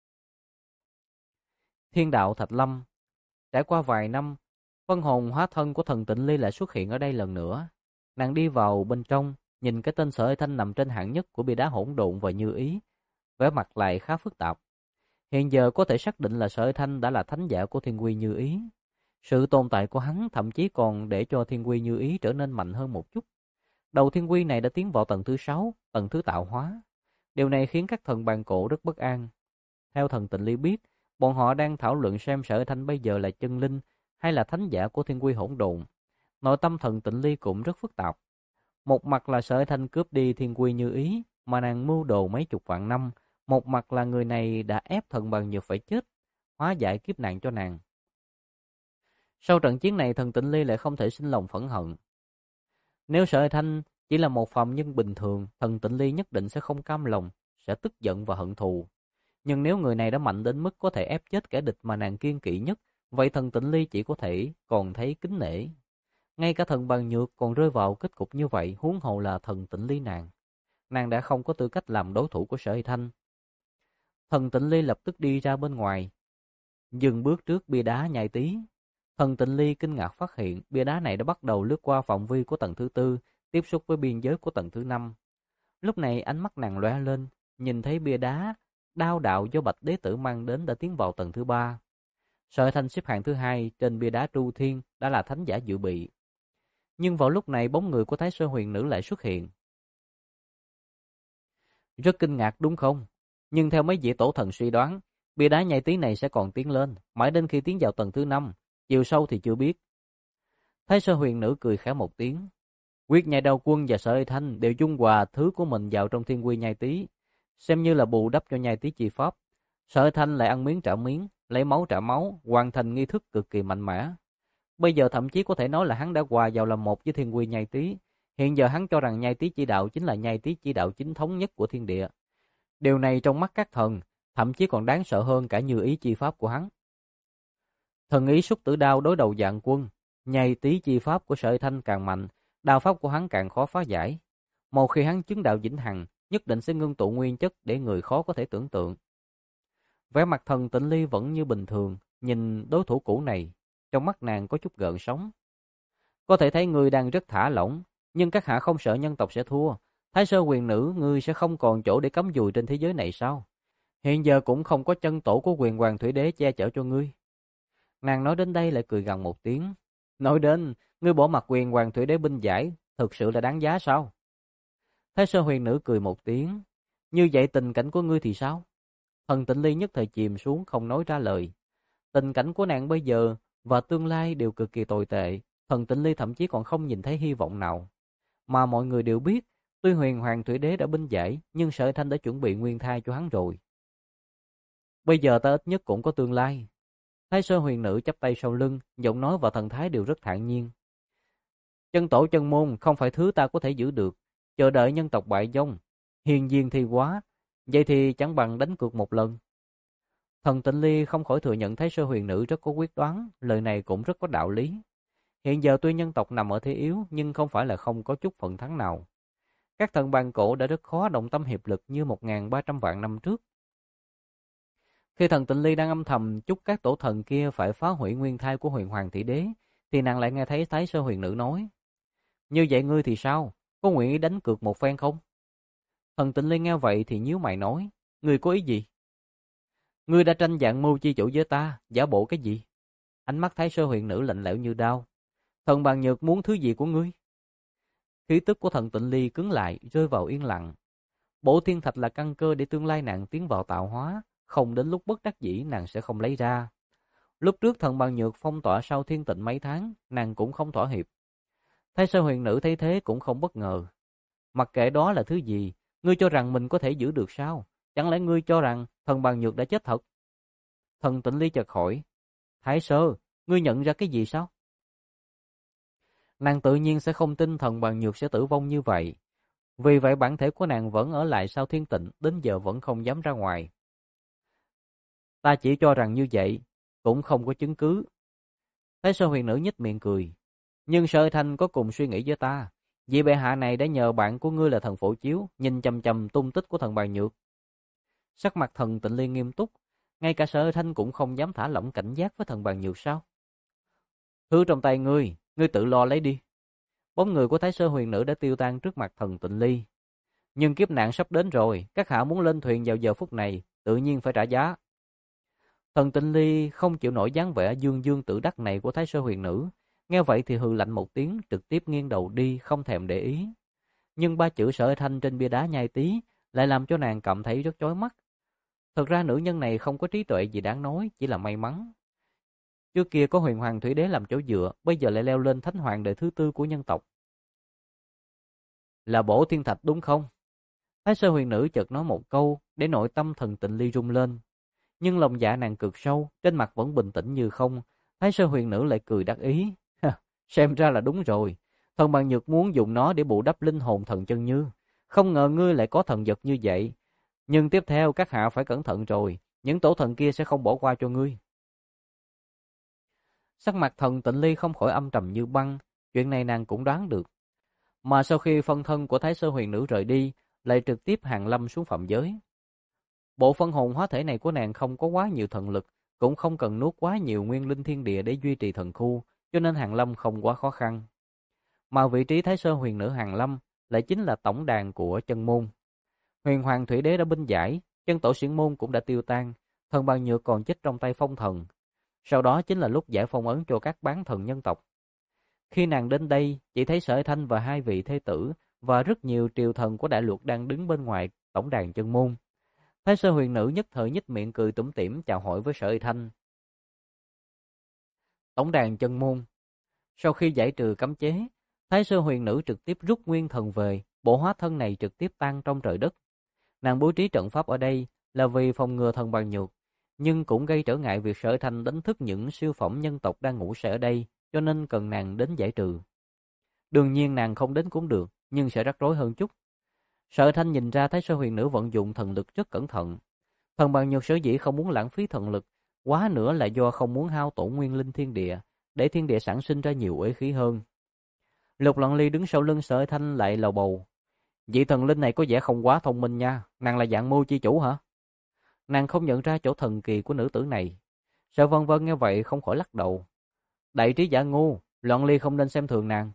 Thiên đạo Thạch Lâm. Trải qua vài năm, phân hồn hóa thân của thần Tịnh Ly lại xuất hiện ở đây lần nữa. Nàng đi vào bên trong, nhìn cái tên Sở Hơi Thanh nằm trên hạng nhất của bia đá hỗn độn và như ý, vẻ mặt lại khá phức tạp. Hiện giờ có thể xác định là Sở Hơi Thanh đã là thánh giả của Thiên Quy Như Ý. Sự tồn tại của hắn thậm chí còn để cho Thiên Quy Như Ý trở nên mạnh hơn một chút. Đầu Thiên Quy này đã tiến vào tầng thứ 6, tầng thứ tạo hóa. Điều này khiến các thần bàn cổ rất bất an. Theo thần Tịnh Ly biết, bọn họ đang thảo luận xem Sở Hơi Thanh bây giờ là chân linh hay là thánh giả của Thiên Quy hỗn độn. Nội tâm thần Tịnh Ly cũng rất phức tạp. Một mặt là Sở Hơi Thanh cướp đi Thiên Quy Như Ý mà nàng mưu đồ mấy chục vạn năm, một mặt là người này đã ép thần Bàn Nhược phải chết, hóa giải kiếp nạn cho nàng. Sau trận chiến này, thần Tịnh Ly lại không thể sinh lòng phẫn hận. Nếu Sở Hơi Thanh chỉ là một phàm nhân bình thường, thần Tịnh Ly nhất định sẽ không cam lòng, sẽ tức giận và hận thù. Nhưng nếu người này đã mạnh đến mức có thể ép chết kẻ địch mà nàng kiêng kỵ nhất, vậy thần Tịnh Ly chỉ có thể còn thấy kính nể. Ngay cả thần Bàn Nhược còn rơi vào kết cục như vậy, huống hồ là thần Tịnh Ly nàng. Nàng đã không có tư cách làm đối thủ của Sở Hơi Thanh. Thần Tịnh Ly lập tức đi ra bên ngoài, dừng bước trước bia đá nhai tí. Thần Tịnh Ly kinh ngạc phát hiện bia đá này đã bắt đầu lướt qua phạm vi của tầng thứ 4, tiếp xúc với biên giới của tầng thứ 5. Lúc này ánh mắt nàng lóe lên, nhìn thấy bia đá đao đạo do Bạch Đế Tử mang đến đã tiến vào tầng thứ 3. Sở Hơi Thanh xếp hạng thứ 2 trên bia đá Tru Thiên, đã là thánh giả dự bị. Nhưng vào lúc này bóng người của Thái Sơ Huyền Nữ lại xuất hiện. Rất kinh ngạc đúng không? Nhưng theo mấy vị tổ thần suy đoán, bia đá nhai tí này sẽ còn tiến lên, mãi đến khi tiến vào tầng thứ 5, chiều sâu thì chưa biết. Thái Sơ Huyền Nữ cười khẽ một tiếng. Quyết Nhai Đao Quân và Sở Hơi Thanh đều dung hòa thứ của mình vào trong Thiên Quy Nhai Tí, xem như là bù đắp cho Nhai Tí chi pháp. Sở Hơi Thanh lại ăn miếng trả miếng, lấy máu trả máu, hoàn thành nghi thức cực kỳ mạnh mẽ. Bây giờ thậm chí có thể nói là hắn đã hòa vào làm một với Thiên Quy Nhai Tí. Hiện giờ hắn cho rằng Nhai Tí chỉ đạo chính là Nhai Tí chỉ đạo chính thống nhất của thiên địa. Điều này trong mắt các thần, thậm chí còn đáng sợ hơn cả Như Ý chi pháp của hắn. Thần ý Xúc Tử Đao đối đầu Dạng Quân, Nhai Tí chi pháp của Sở Hơi Thanh càng mạnh, đao pháp của hắn càng khó phá giải. Một khi hắn chứng đạo vĩnh hằng, nhất định sẽ ngưng tụ nguyên chất để người khó có thể tưởng tượng. Vẻ mặt thần Tịnh Ly vẫn như bình thường, nhìn đối thủ cũ này, trong mắt nàng có chút gợn sóng. Có thể thấy ngươi đang rất thả lỏng, nhưng các hạ không sợ nhân tộc sẽ thua. Thái Sơ Huyền Nữ, ngươi sẽ không còn chỗ để cắm dùi trên thế giới này sao? Hiện giờ cũng không có chân tổ của Huyền Hoàng Thủy Đế che chở cho ngươi. Nàng nói đến đây lại cười gằn một tiếng. Nói đến, ngươi bỏ mặt Huyền Hoàng Thủy Đế binh giải, thực sự là đáng giá sao? Thái Sơ Huyền Nữ cười một tiếng. Như vậy tình cảnh của ngươi thì sao? Thần Tịnh Ly nhất thời chìm xuống không nói ra lời. Tình cảnh của nàng bây giờ và tương lai đều cực kỳ tồi tệ. Thần Tịnh Ly thậm chí còn không nhìn thấy hy vọng nào. Mà mọi người đều biết, tuy Huyền Hoàng Thủy Đế đã binh giải, nhưng Sở Hơi Thanh đã chuẩn bị nguyên thai cho hắn rồi. Bây giờ ta ít nhất cũng có tương lai. Thái Sơ Huyền Nữ chắp tay sau lưng, giọng nói và thần thái đều rất thản nhiên. Chân tổ chân môn không phải thứ ta có thể giữ được, chờ đợi nhân tộc bại vong, hiền diên thi quá, vậy thì chẳng bằng đánh cược một lần. Thần Tịnh Ly không khỏi thừa nhận Thái Sơ Huyền Nữ rất có quyết đoán, lời này cũng rất có đạo lý. Hiện giờ tuy nhân tộc nằm ở thế yếu, nhưng không phải là không có chút phần thắng nào. Các thần bàn cổ đã rất khó động tâm hiệp lực như 1.300 vạn năm trước. Khi thần Tịnh Ly đang âm thầm chúc các tổ thần kia phải phá hủy nguyên thai của Huyền Hoàng Thủy Đế, thì nàng lại nghe thấy Thái Sơ Huyền Nữ nói: Như vậy ngươi thì sao? Có nguyện ý đánh cược một phen không? Thần Tịnh Ly nghe vậy thì nhíu mày nói: Ngươi có ý gì? Ngươi đã tranh dạng mưu chi chủ với ta, giả bộ cái gì? Ánh mắt Thái Sơ Huyền Nữ lạnh lẽo như đao. Thần Bàn Nhược muốn thứ gì của ngươi? Khí tức của thần Tịnh Ly cứng lại, rơi vào yên lặng. Bổ thiên thạch là căn cơ để tương lai nàng tiến vào tạo hóa, không đến lúc bất đắc dĩ nàng sẽ không lấy ra. Lúc trước thần Bàn Nhược phong tỏa sau thiên tịnh mấy tháng, nàng cũng không thỏa hiệp. Thái Sơ Huyền Nữ thấy thế cũng không bất ngờ. Mặc kệ đó là thứ gì, ngươi cho rằng mình có thể giữ được sao? chẳng lẽ ngươi cho rằng thần Bàn Nhược đã chết thật? Thần Tịnh Ly chợt hỏi, Thái Sơ, ngươi nhận ra cái gì sao? Nàng tự nhiên sẽ không tin thần Bàn Nhược sẽ tử vong như vậy. Vì vậy bản thể của nàng vẫn ở lại sau Thiên Tịnh, đến giờ vẫn không dám ra ngoài. Ta chỉ cho rằng như vậy, cũng không có chứng cứ. Thái Sơ huyền nữ nhếch miệng cười. Nhưng Sở Thanh có cùng suy nghĩ với ta. Vị bệ hạ này đã nhờ bạn của ngươi là thần Phổ Chiếu, nhìn chằm chằm tung tích của thần Bàn Nhược. Sắc mặt thần Tịnh Liên nghiêm túc, ngay cả Sở Thanh cũng không dám thả lỏng cảnh giác với thần Bàn Nhược sao? Thứ trong tay ngươi tự lo lấy đi. Bóng người của Thái Sơ huyền nữ đã tiêu tan trước mặt thần Tịnh Ly. Nhưng kiếp nạn sắp đến rồi, các hạ muốn lên thuyền vào giờ phút này, tự nhiên phải trả giá. Thần Tịnh Ly không chịu nổi dáng vẻ dương dương tự đắc này của Thái Sơ huyền nữ, nghe vậy thì hừ lạnh một tiếng, trực tiếp nghiêng đầu đi, không thèm để ý. Nhưng ba chữ Sở Thanh trên bia đá nhai tí lại làm cho nàng cảm thấy rất chói mắt. Thật ra nữ nhân này không có trí tuệ gì đáng nói, chỉ là may mắn. Trước kia có Huyền Hoàng Thủy Đế làm chỗ dựa, bây giờ lại leo lên Thánh Hoàng đời thứ tư của nhân tộc. Là Bổ Thiên Thạch đúng không? Thái Sơ huyền nữ chợt nói một câu, để nội tâm thần Tịnh Ly rung lên. Nhưng lòng dạ nàng cực sâu, trên mặt vẫn bình tĩnh như không. Thái Sơ huyền nữ lại cười đắc ý. Xem ra là đúng rồi. Thần Bàn Nhược muốn dùng nó để bù đắp linh hồn thần Chân Như. Không ngờ ngươi lại có thần vật như vậy. Nhưng tiếp theo các hạ phải cẩn thận rồi. Những tổ thần kia sẽ không bỏ qua cho ngươi. Sắc mặt thần Tịnh Ly không khỏi âm trầm như băng. Chuyện này nàng cũng đoán được. Mà sau khi phân thân của Thái Sơ huyền nữ rời đi, lại trực tiếp hàng lâm xuống phạm giới. Bộ phân hồn hóa thể này của nàng không có quá nhiều thần lực, cũng không cần nuốt quá nhiều nguyên linh thiên địa để duy trì thần khu, cho nên hàng lâm không quá khó khăn. Mà vị trí Thái Sơ huyền nữ hàng lâm lại chính là tổng đàn của chân môn. Huyền Hoàng Thủy Đế đã binh giải, chân tổ xiển môn cũng đã tiêu tan, thần Bàn Nhược còn chết trong tay phong thần. Sau đó chính là lúc giải phong ấn cho các bán thần nhân tộc. Khi nàng đến đây, chỉ thấy Sở Thanh và hai vị thế tử và rất nhiều triều thần của đại lục đang đứng bên ngoài tổng đàn chân môn. Thái Sơ huyền nữ nhất thời nhếch miệng cười tủm tỉm chào hỏi với Sở Thanh. Tổng đàn chân môn. Sau khi giải trừ cấm chế, Thái Sơ huyền nữ trực tiếp rút nguyên thần về, bộ hóa thân này trực tiếp tan trong trời đất. Nàng bố trí trận pháp ở đây là vì phòng ngừa thần Bàn Nhược, nhưng cũng gây trở ngại việc Sở Thanh đánh thức những siêu phẩm nhân tộc đang ngủ say ở đây, cho nên cần nàng đến giải trừ. Đương nhiên nàng không đến cũng được, nhưng sẽ rắc rối hơn chút. Sở Thanh nhìn ra Thái Sơ huyền nữ vận dụng thần lực rất cẩn thận. Thần Bàn Nhược sở dĩ không muốn lãng phí thần lực, quá nữa là do không muốn hao tổn nguyên linh thiên địa, để thiên địa sản sinh ra nhiều uế khí hơn. Lục Lận Ly đứng sau lưng Sở Thanh lại lầu bầu. Vị thần linh này có vẻ không quá thông minh nha, nàng là dạng mưu chi chủ hả? Nàng không nhận ra chỗ thần kỳ của nữ tử này. Sở Vân Vân nghe vậy không khỏi lắc đầu. Đại trí giả ngu, Loạn Ly không nên xem thường nàng.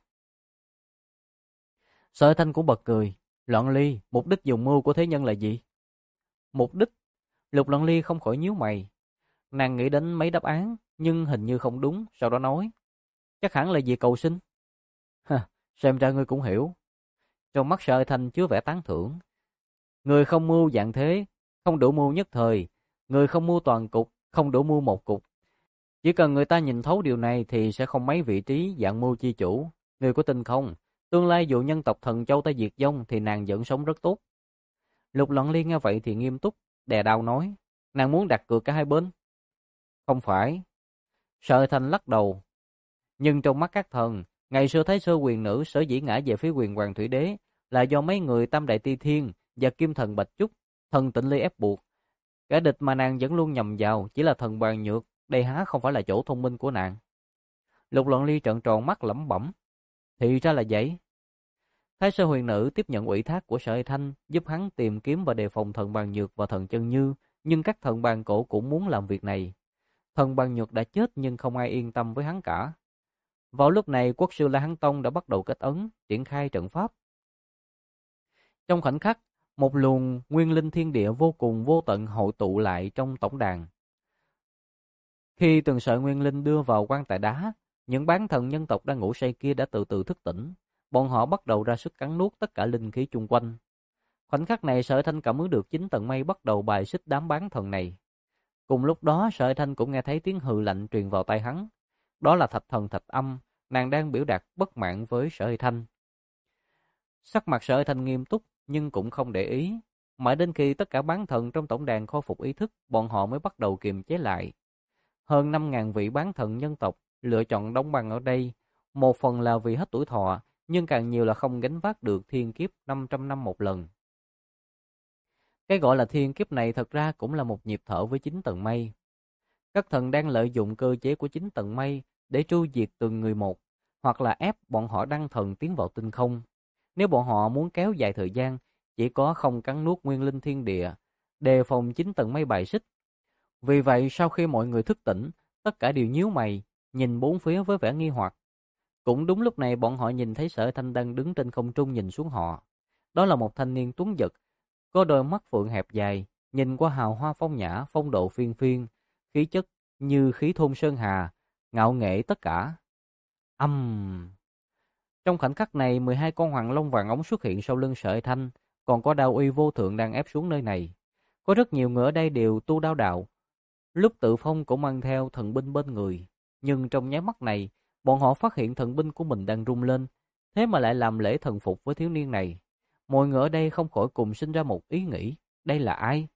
Sở Thanh cũng bật cười. Loạn Ly, mục đích dùng mưu của thế nhân là gì? Mục đích? Lục Loạn Ly không khỏi nhíu mày. Nàng nghĩ đến mấy đáp án, nhưng hình như không đúng, sau đó nói. Chắc hẳn là vì cầu sinh. Xem ra ngươi cũng hiểu. Trong mắt Sở Thanh chứa vẻ tán thưởng. Người không mưu dạng thế, không đủ mưu nhất thời. Người không mưu toàn cục, không đủ mưu một cục. Chỉ cần người ta nhìn thấu điều này thì sẽ không mấy vị trí dạng mưu chi chủ. Người có tin không? Tương lai dù nhân tộc Thần Châu ta diệt vong thì nàng vẫn sống rất tốt. Lục Loạn Ly nghe vậy thì nghiêm túc, đè đao nói. Nàng muốn đặt cược cả hai bên. Không phải. Sở Thanh lắc đầu. Nhưng trong mắt các thần, ngày xưa Thái Sơ quyền nữ sở dĩ ngã về phía Huyền Hoàng Thủy Đế là do mấy người Tam Đại Ti Thiên và Kim Thần Bạch Trúc, thần Tịnh Ly ép buộc. Kẻ địch mà nàng vẫn luôn nhầm vào chỉ là thần Bàn Nhược, đây há không phải là chỗ thông minh của nàng. Lục Loạn Ly trợn tròn mắt lẩm bẩm. Thì ra là vậy. Thái Sơ huyền nữ tiếp nhận ủy thác của Sở Thanh, giúp hắn tìm kiếm và đề phòng thần Bàn Nhược và thần Chân Như, nhưng các thần bàn cổ cũng muốn làm việc này. Thần Bàn Nhược đã chết nhưng không ai yên tâm với hắn cả. Vào lúc này, quốc sư La Hán Tông đã bắt đầu kết ấn, triển khai trận pháp. Trong khoảnh khắc, một luồng nguyên linh thiên địa vô cùng vô tận hội tụ lại trong tổng đàn. Khi từng sợi nguyên linh đưa vào quan tài đá, những bán thần nhân tộc đang ngủ say kia đã từ từ thức tỉnh. Bọn họ bắt đầu ra sức cắn nuốt tất cả linh khí chung quanh. Khoảnh khắc này Sở Thanh cảm ứng được 9 tầng mây bắt đầu bài xích đám bán thần này. Cùng lúc đó Sở Thanh cũng nghe thấy tiếng hừ lạnh truyền vào tai hắn. Đó là Thạch Thần Thạch Âm, nàng đang biểu đạt bất mãn với Sở Thanh. Sắc mặt Sở Thanh nghiêm túc nhưng cũng không để ý. Mãi đến khi tất cả bán thần trong tổng đàn khôi phục ý thức, bọn họ mới bắt đầu kiềm chế lại. Hơn 5.000 vị bán thần nhân tộc lựa chọn đóng băng ở đây. Một phần là vì hết tuổi thọ, nhưng càng nhiều là không gánh vác được thiên kiếp 500 năm một lần. Cái gọi là thiên kiếp này thật ra cũng là một nhịp thở với 9 tầng mây. Các thần đang lợi dụng cơ chế của 9 tầng mây để tru diệt từng người một, hoặc là ép bọn họ đăng thần tiến vào tinh không. Nếu bọn họ muốn kéo dài thời gian, chỉ có không cắn nuốt nguyên linh thiên địa, đề phòng 9 tầng mây bài xích. Vì vậy, sau khi mọi người thức tỉnh, tất cả đều nhíu mày, nhìn bốn phía với vẻ nghi hoặc. Cũng đúng lúc này bọn họ nhìn thấy Sở Thanh đang đứng trên không trung nhìn xuống họ. Đó là một thanh niên tuấn giật, có đôi mắt phượng hẹp dài, nhìn qua hào hoa phong nhã, phong độ phiên phiên, khí chất như khí thôn sơn hà, ngạo nghễ tất cả. Trong khoảnh khắc này, 12 con hoàng long vàng ống xuất hiện sau lưng Sở Thanh, còn có đao uy vô thượng đang ép xuống nơi này. Có rất nhiều người ở đây đều tu đao đạo, lúc tự phong cũng mang theo thần binh bên người, nhưng trong nháy mắt này, bọn họ phát hiện thần binh của mình đang rung lên, thế mà lại làm lễ thần phục với thiếu niên này. Mọi người ở đây không khỏi cùng sinh ra một ý nghĩ, đây là ai?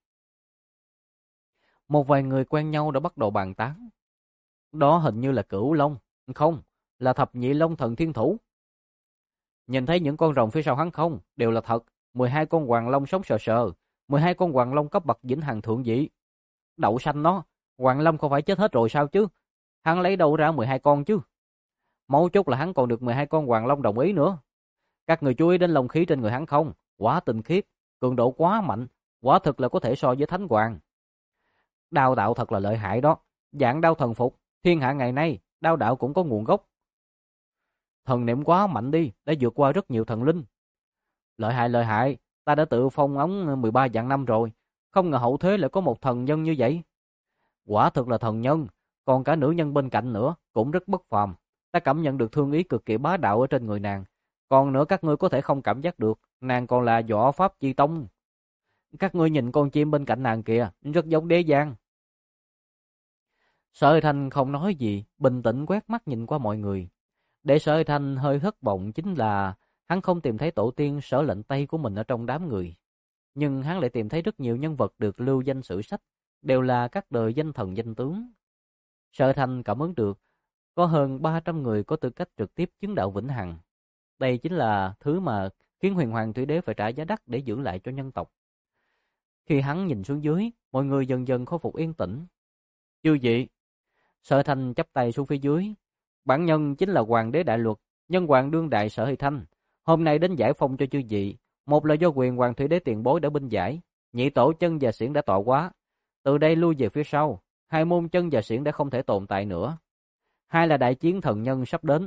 Một vài người quen nhau đã bắt đầu bàn tán. Đó hình như là Cửu Long, không, là Thập Nhị Long thần thiên thủ. Nhìn thấy những con rồng phía sau hắn không, đều là thật, 12 con hoàng long sống sờ sờ, 12 con hoàng long cấp bậc vĩnh hằng thượng vị. Đậu xanh nó, hoàng long không phải chết hết rồi sao chứ? Hắn lấy đâu ra 12 con chứ? Mấu chốt là hắn còn được 12 con hoàng long đồng ý nữa. Các người chú ý đến long khí trên người hắn không? Quá tinh khiết, cường độ quá mạnh, quả thực là có thể so với thánh hoàng. Đao đạo thật là lợi hại đó, dạng đao thần phục, thiên hạ ngày nay, đao đạo cũng có nguồn gốc. Thần niệm quá mạnh đi, đã vượt qua rất nhiều thần linh. Lợi hại, ta đã tự phong ống 13 vạn năm rồi, không ngờ hậu thế lại có một thần nhân như vậy. Quả thực là thần nhân, còn cả nữ nhân bên cạnh nữa, cũng rất bất phàm. Ta cảm nhận được thương ý cực kỳ bá đạo ở trên người nàng. Còn nữa các ngươi có thể không cảm giác được, nàng còn là võ pháp chi tông. Các ngươi nhìn con chim bên cạnh nàng kìa, rất giống đế giang. Sở Thanh không nói gì, bình tĩnh quét mắt nhìn qua mọi người. Để Sở Thanh hơi thất vọng chính là hắn không tìm thấy tổ tiên Sở Lệnh Tây của mình ở trong đám người. Nhưng hắn lại tìm thấy rất nhiều nhân vật được lưu danh sử sách, đều là các đời danh thần danh tướng. Sở Thanh cảm ứng được, có hơn 300 người có tư cách trực tiếp chứng đạo vĩnh hằng. Đây chính là thứ mà khiến Huyền Hoàng Thủy Đế phải trả giá đắt để giữ lại cho nhân tộc. Khi hắn nhìn xuống dưới, mọi người dần dần khôi phục yên tĩnh. Chư vị, Sở Thanh chắp tay xuống phía dưới. Bản nhân chính là Hoàng đế đại luật, nhân hoàng đương đại Sở Hy Thanh. Hôm nay đến giải phong cho chư vị. Một là do Huyền Hoàng Thủy Đế tiền bối đã binh giải, nhị tổ chân và xiển đã tọa quá. Từ đây lui về phía sau, hai môn chân và xiển đã không thể tồn tại nữa. Hai là đại chiến thần nhân sắp đến.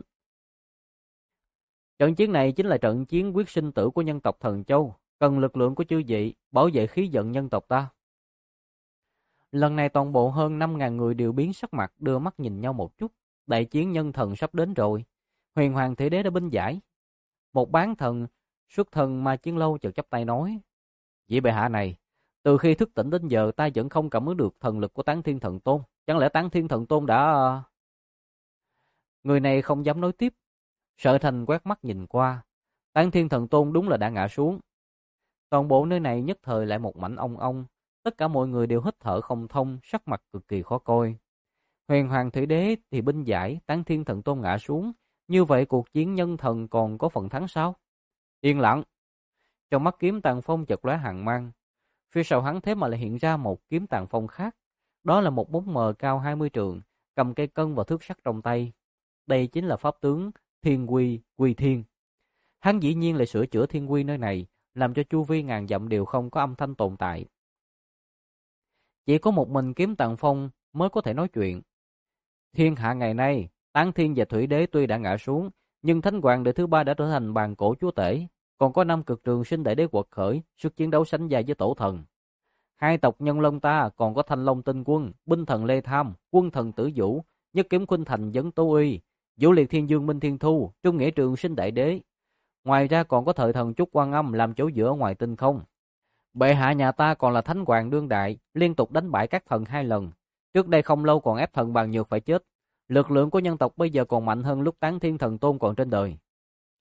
Trận chiến này chính là trận chiến quyết sinh tử của nhân tộc Thần Châu, cần lực lượng của chư vị bảo vệ khí vận nhân tộc ta. Lần này toàn bộ hơn 5.000 người đều biến sắc mặt, đưa mắt nhìn nhau một chút. Đại chiến nhân thần sắp đến rồi. Huyền Hoàng Thủy Đế đã binh giải. Một bán thần xuất thần mà Chiến Lâu chợt chắp tay nói: "Vị bệ hạ này, từ khi thức tỉnh đến giờ ta vẫn không cảm ứng được thần lực của Tán Thiên Thần Tôn. Chẳng lẽ Tán Thiên Thần Tôn đã..." Người này không dám nói tiếp. Sở Thành quét mắt nhìn qua. Tán Thiên Thần Tôn đúng là đã ngã xuống. Toàn bộ nơi này nhất thời lại một mảnh ong ong. Tất cả mọi người đều hít thở không thông, sắc mặt cực kỳ khó coi. Huyền Hoàng Thủy Đế thì binh giải, Tán Thiên Thần Tôn ngã xuống. Như vậy cuộc chiến nhân thần còn có phần thắng sao? Yên lặng. Trong mắt kiếm Tàn Phong chợt lóe hàn mang. Phía sau hắn thế mà lại hiện ra một kiếm Tàn Phong khác. Đó là một bóng mờ cao 20 trượng, cầm cây cân và thước sắt trong tay. Đây chính là pháp tướng Thiên Quy, Quy Thiên. Hắn dĩ nhiên lại sửa chữa Thiên Quy nơi này, làm cho chu vi ngàn dặm đều không có âm thanh tồn tại. Chỉ có một mình kiếm Tàn Phong mới có thể nói chuyện. Thiên hạ ngày nay, Tán Thiên và Thủy Đế tuy đã ngã xuống, nhưng Thánh Hoàng đời thứ ba đã trở thành bàn cổ chúa tể. Còn có 5 cực trường sinh đại đế quật khởi, sức chiến đấu sánh vai với tổ thần. Hai tộc nhân long ta còn có Thanh Long Tinh Quân, binh thần Lê Tham, quân thần Tử Vũ, nhất kiếm khuynh thành Vấn Tố Uy, Vũ Liệt Thiên Dương Minh Thiên Thu, Trung Nghĩa Trường Sinh Đại Đế. Ngoài ra còn có thời thần Trúc Quan Âm làm chỗ dựa ngoài tinh không. Bệ hạ nhà ta còn là Thánh Hoàng đương đại, liên tục đánh bại các thần 2 lần. Trước đây không lâu còn ép thần Bàn Nhược phải chết. Lực lượng của nhân tộc bây giờ còn mạnh hơn lúc Tán Thiên Thần Tôn còn trên đời.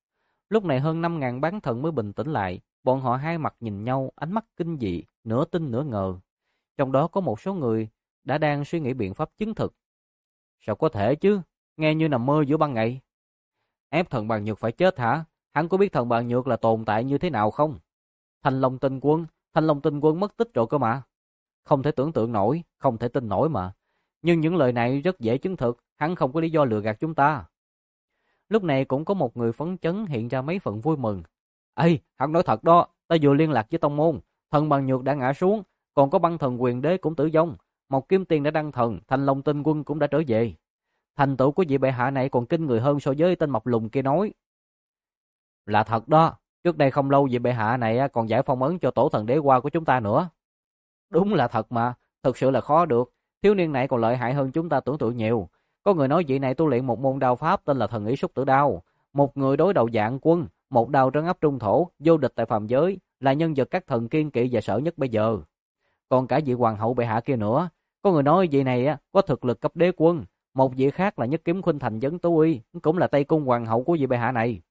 Lúc này hơn 5.000 bán thần mới bình tĩnh lại, bọn họ hai mặt nhìn nhau, ánh mắt kinh dị, nửa tin nửa ngờ. Trong đó có một số người đã đang suy nghĩ biện pháp chứng thực. Sao có thể chứ, nghe như nằm mơ giữa ban ngày. Ép thần bàn nhược phải chết hả? Hắn có biết thần bàn nhược là tồn tại như thế nào không? Thanh Long tinh quân mất tích rồi cơ mà. Không thể tưởng tượng nổi, không thể tin nổi mà. Nhưng những lời này rất dễ chứng thực, hắn không có lý do lừa gạt chúng ta. Lúc này cũng có một người phấn chấn hiện ra mấy phần vui mừng. Ê, hắn nói thật đó, ta vừa liên lạc với tông môn, thần bàn nhược đã ngã xuống, còn có băng thần quyền đế cũng tử vong, một kim tiền đã đăng thần, Thanh Long tinh quân cũng đã trở về. Thành tựu của vị bệ hạ này còn kinh người hơn so với tên mập lùn kia nói. Là thật đó, trước đây không lâu vị bệ hạ này còn giải phong ấn cho tổ thần đế qua của chúng ta nữa. Đúng là thật mà, thực sự là khó được, thiếu niên này còn lợi hại hơn chúng ta tưởng tượng nhiều. Có người nói vị này tu luyện một môn đao pháp tên là thần ý xúc tử đao, một người đối đầu dạng quân, một đao trấn áp trung thổ, vô địch tại phàm giới, là nhân vật các thần kiên kỵ và sợ nhất bây giờ. Còn cả vị hoàng hậu bệ hạ kia nữa, có người nói vị này có thực lực cấp đế quân, một vị khác là nhất kiếm khuynh thành vấn tú uy, cũng là tây cung hoàng hậu của vị bệ hạ này.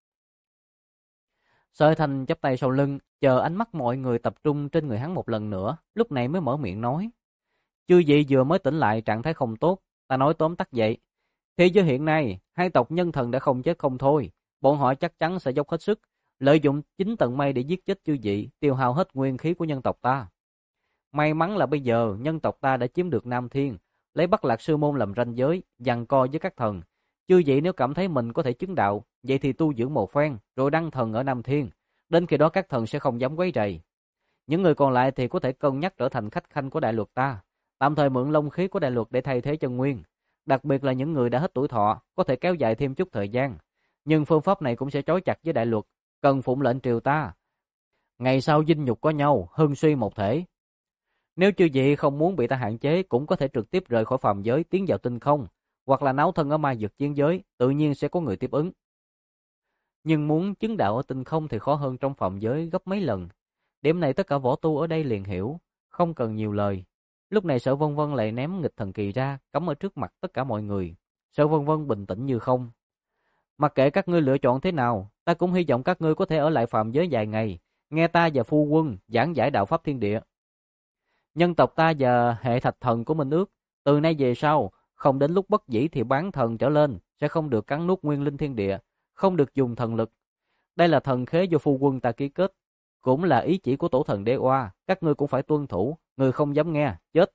Sở Thành chắp tay sau lưng, chờ ánh mắt mọi người tập trung trên người hắn một lần nữa, lúc này mới mở miệng nói. Chư vị vừa mới tỉnh lại trạng thái không tốt, ta nói tóm tắt vậy. Thế giới hiện nay, hai tộc nhân thần đã không chết không thôi, bọn họ chắc chắn sẽ dốc hết sức, lợi dụng chính tầng mây để giết chết chư vị, tiêu hao hết nguyên khí của nhân tộc ta. May mắn là bây giờ nhân tộc ta đã chiếm được Nam Thiên, lấy Bắc Lạc Sư Môn làm ranh giới, giằng co với các thần. Chư vị nếu cảm thấy mình có thể chứng đạo, vậy thì tu dưỡng một phen, rồi đăng thần ở Nam Thiên. Đến khi đó các thần sẽ không dám quấy rầy. Những người còn lại thì có thể cân nhắc trở thành khách khanh của đại luật ta, tạm thời mượn long khí của đại luật để thay thế chân nguyên. Đặc biệt là những người đã hết tuổi thọ, có thể kéo dài thêm chút thời gian. Nhưng phương pháp này cũng sẽ trói chặt với đại luật, cần phụng lệnh triều ta. Ngày sau dinh nhục có nhau, hưng suy một thể. Nếu chư vị không muốn bị ta hạn chế, cũng có thể trực tiếp rời khỏi phàm giới tiến vào tinh không, hoặc là náo thân ở ma vực chiến giới, tự nhiên sẽ có người tiếp ứng. Nhưng muốn chứng đạo ở tinh không thì khó hơn trong phàm giới gấp mấy lần. Điểm này tất cả võ tu ở đây liền hiểu, không cần nhiều lời. Lúc này Sở Vân Vân lại ném nghịch thần kỳ ra, cắm ở trước mặt tất cả mọi người. Sở Vân Vân bình tĩnh như không. Mặc kệ các ngươi lựa chọn thế nào, ta cũng hy vọng các ngươi có thể ở lại phàm giới vài ngày, nghe ta và phu quân giảng giải đạo pháp thiên địa. Nhân tộc ta và hệ thạch thần của Minh Ước, từ nay về sau, không đến lúc bất dĩ thì bán thần trở lên, sẽ không được cắn nuốt nguyên linh thiên địa, không được dùng thần lực. Đây là thần khế do phu quân ta ký kết, cũng là ý chỉ của tổ thần đế oa, các ngươi cũng phải tuân thủ, người không dám nghe, chết.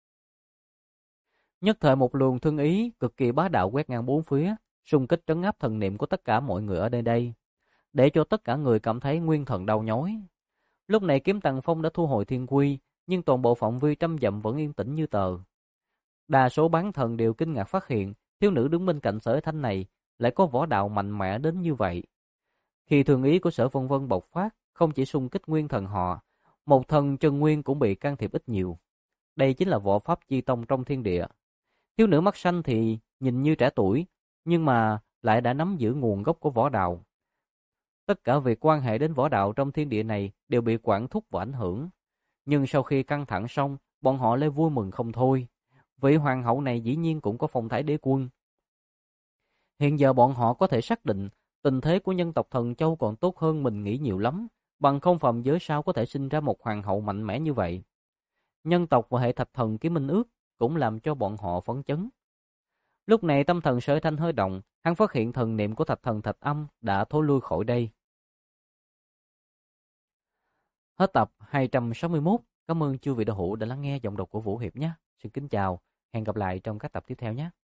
Nhất thời một luồng thương ý cực kỳ bá đạo quét ngang bốn phía, xung kích trấn áp thần niệm của tất cả mọi người ở đây, để cho tất cả người cảm thấy nguyên thần đau nhói. Lúc này Kiếm Tàng Phong đã thu hồi thiên quy, nhưng toàn bộ phạm vi trăm dặm vẫn yên tĩnh như tờ. Đa số bán thần đều kinh ngạc phát hiện, thiếu nữ đứng bên cạnh Sở Thanh này lại có võ đạo mạnh mẽ đến như vậy. Khi thường ý của Sở Vân Vân bộc phát, không chỉ xung kích nguyên thần họ, một thần chân nguyên cũng bị can thiệp ít nhiều. Đây chính là võ pháp chi tông trong thiên địa. Thiếu nữ mắt xanh thì nhìn như trẻ tuổi, nhưng mà lại đã nắm giữ nguồn gốc của võ đạo. Tất cả việc quan hệ đến võ đạo trong thiên địa này đều bị quản thúc và ảnh hưởng. Nhưng sau khi căng thẳng xong, bọn họ lại vui mừng không thôi. Vị hoàng hậu này dĩ nhiên cũng có phong thái đế quân. Hiện giờ bọn họ có thể xác định tình thế của nhân tộc Thần Châu còn tốt hơn mình nghĩ nhiều lắm. Bằng không phàm giới sao có thể sinh ra một hoàng hậu mạnh mẽ như vậy. Nhân tộc và hệ thạch thần ký minh ước cũng làm cho bọn họ phấn chấn. Lúc này tâm thần Sở Thanh hơi động, hắn phát hiện thần niệm của thạch thần Thạch Âm đã thối lui khỏi đây. Hết tập 261. Cảm ơn chư vị đạo hữu đã lắng nghe giọng đọc của Vũ Hiệp nhé. Xin kính chào, hẹn gặp lại trong các tập tiếp theo nhé.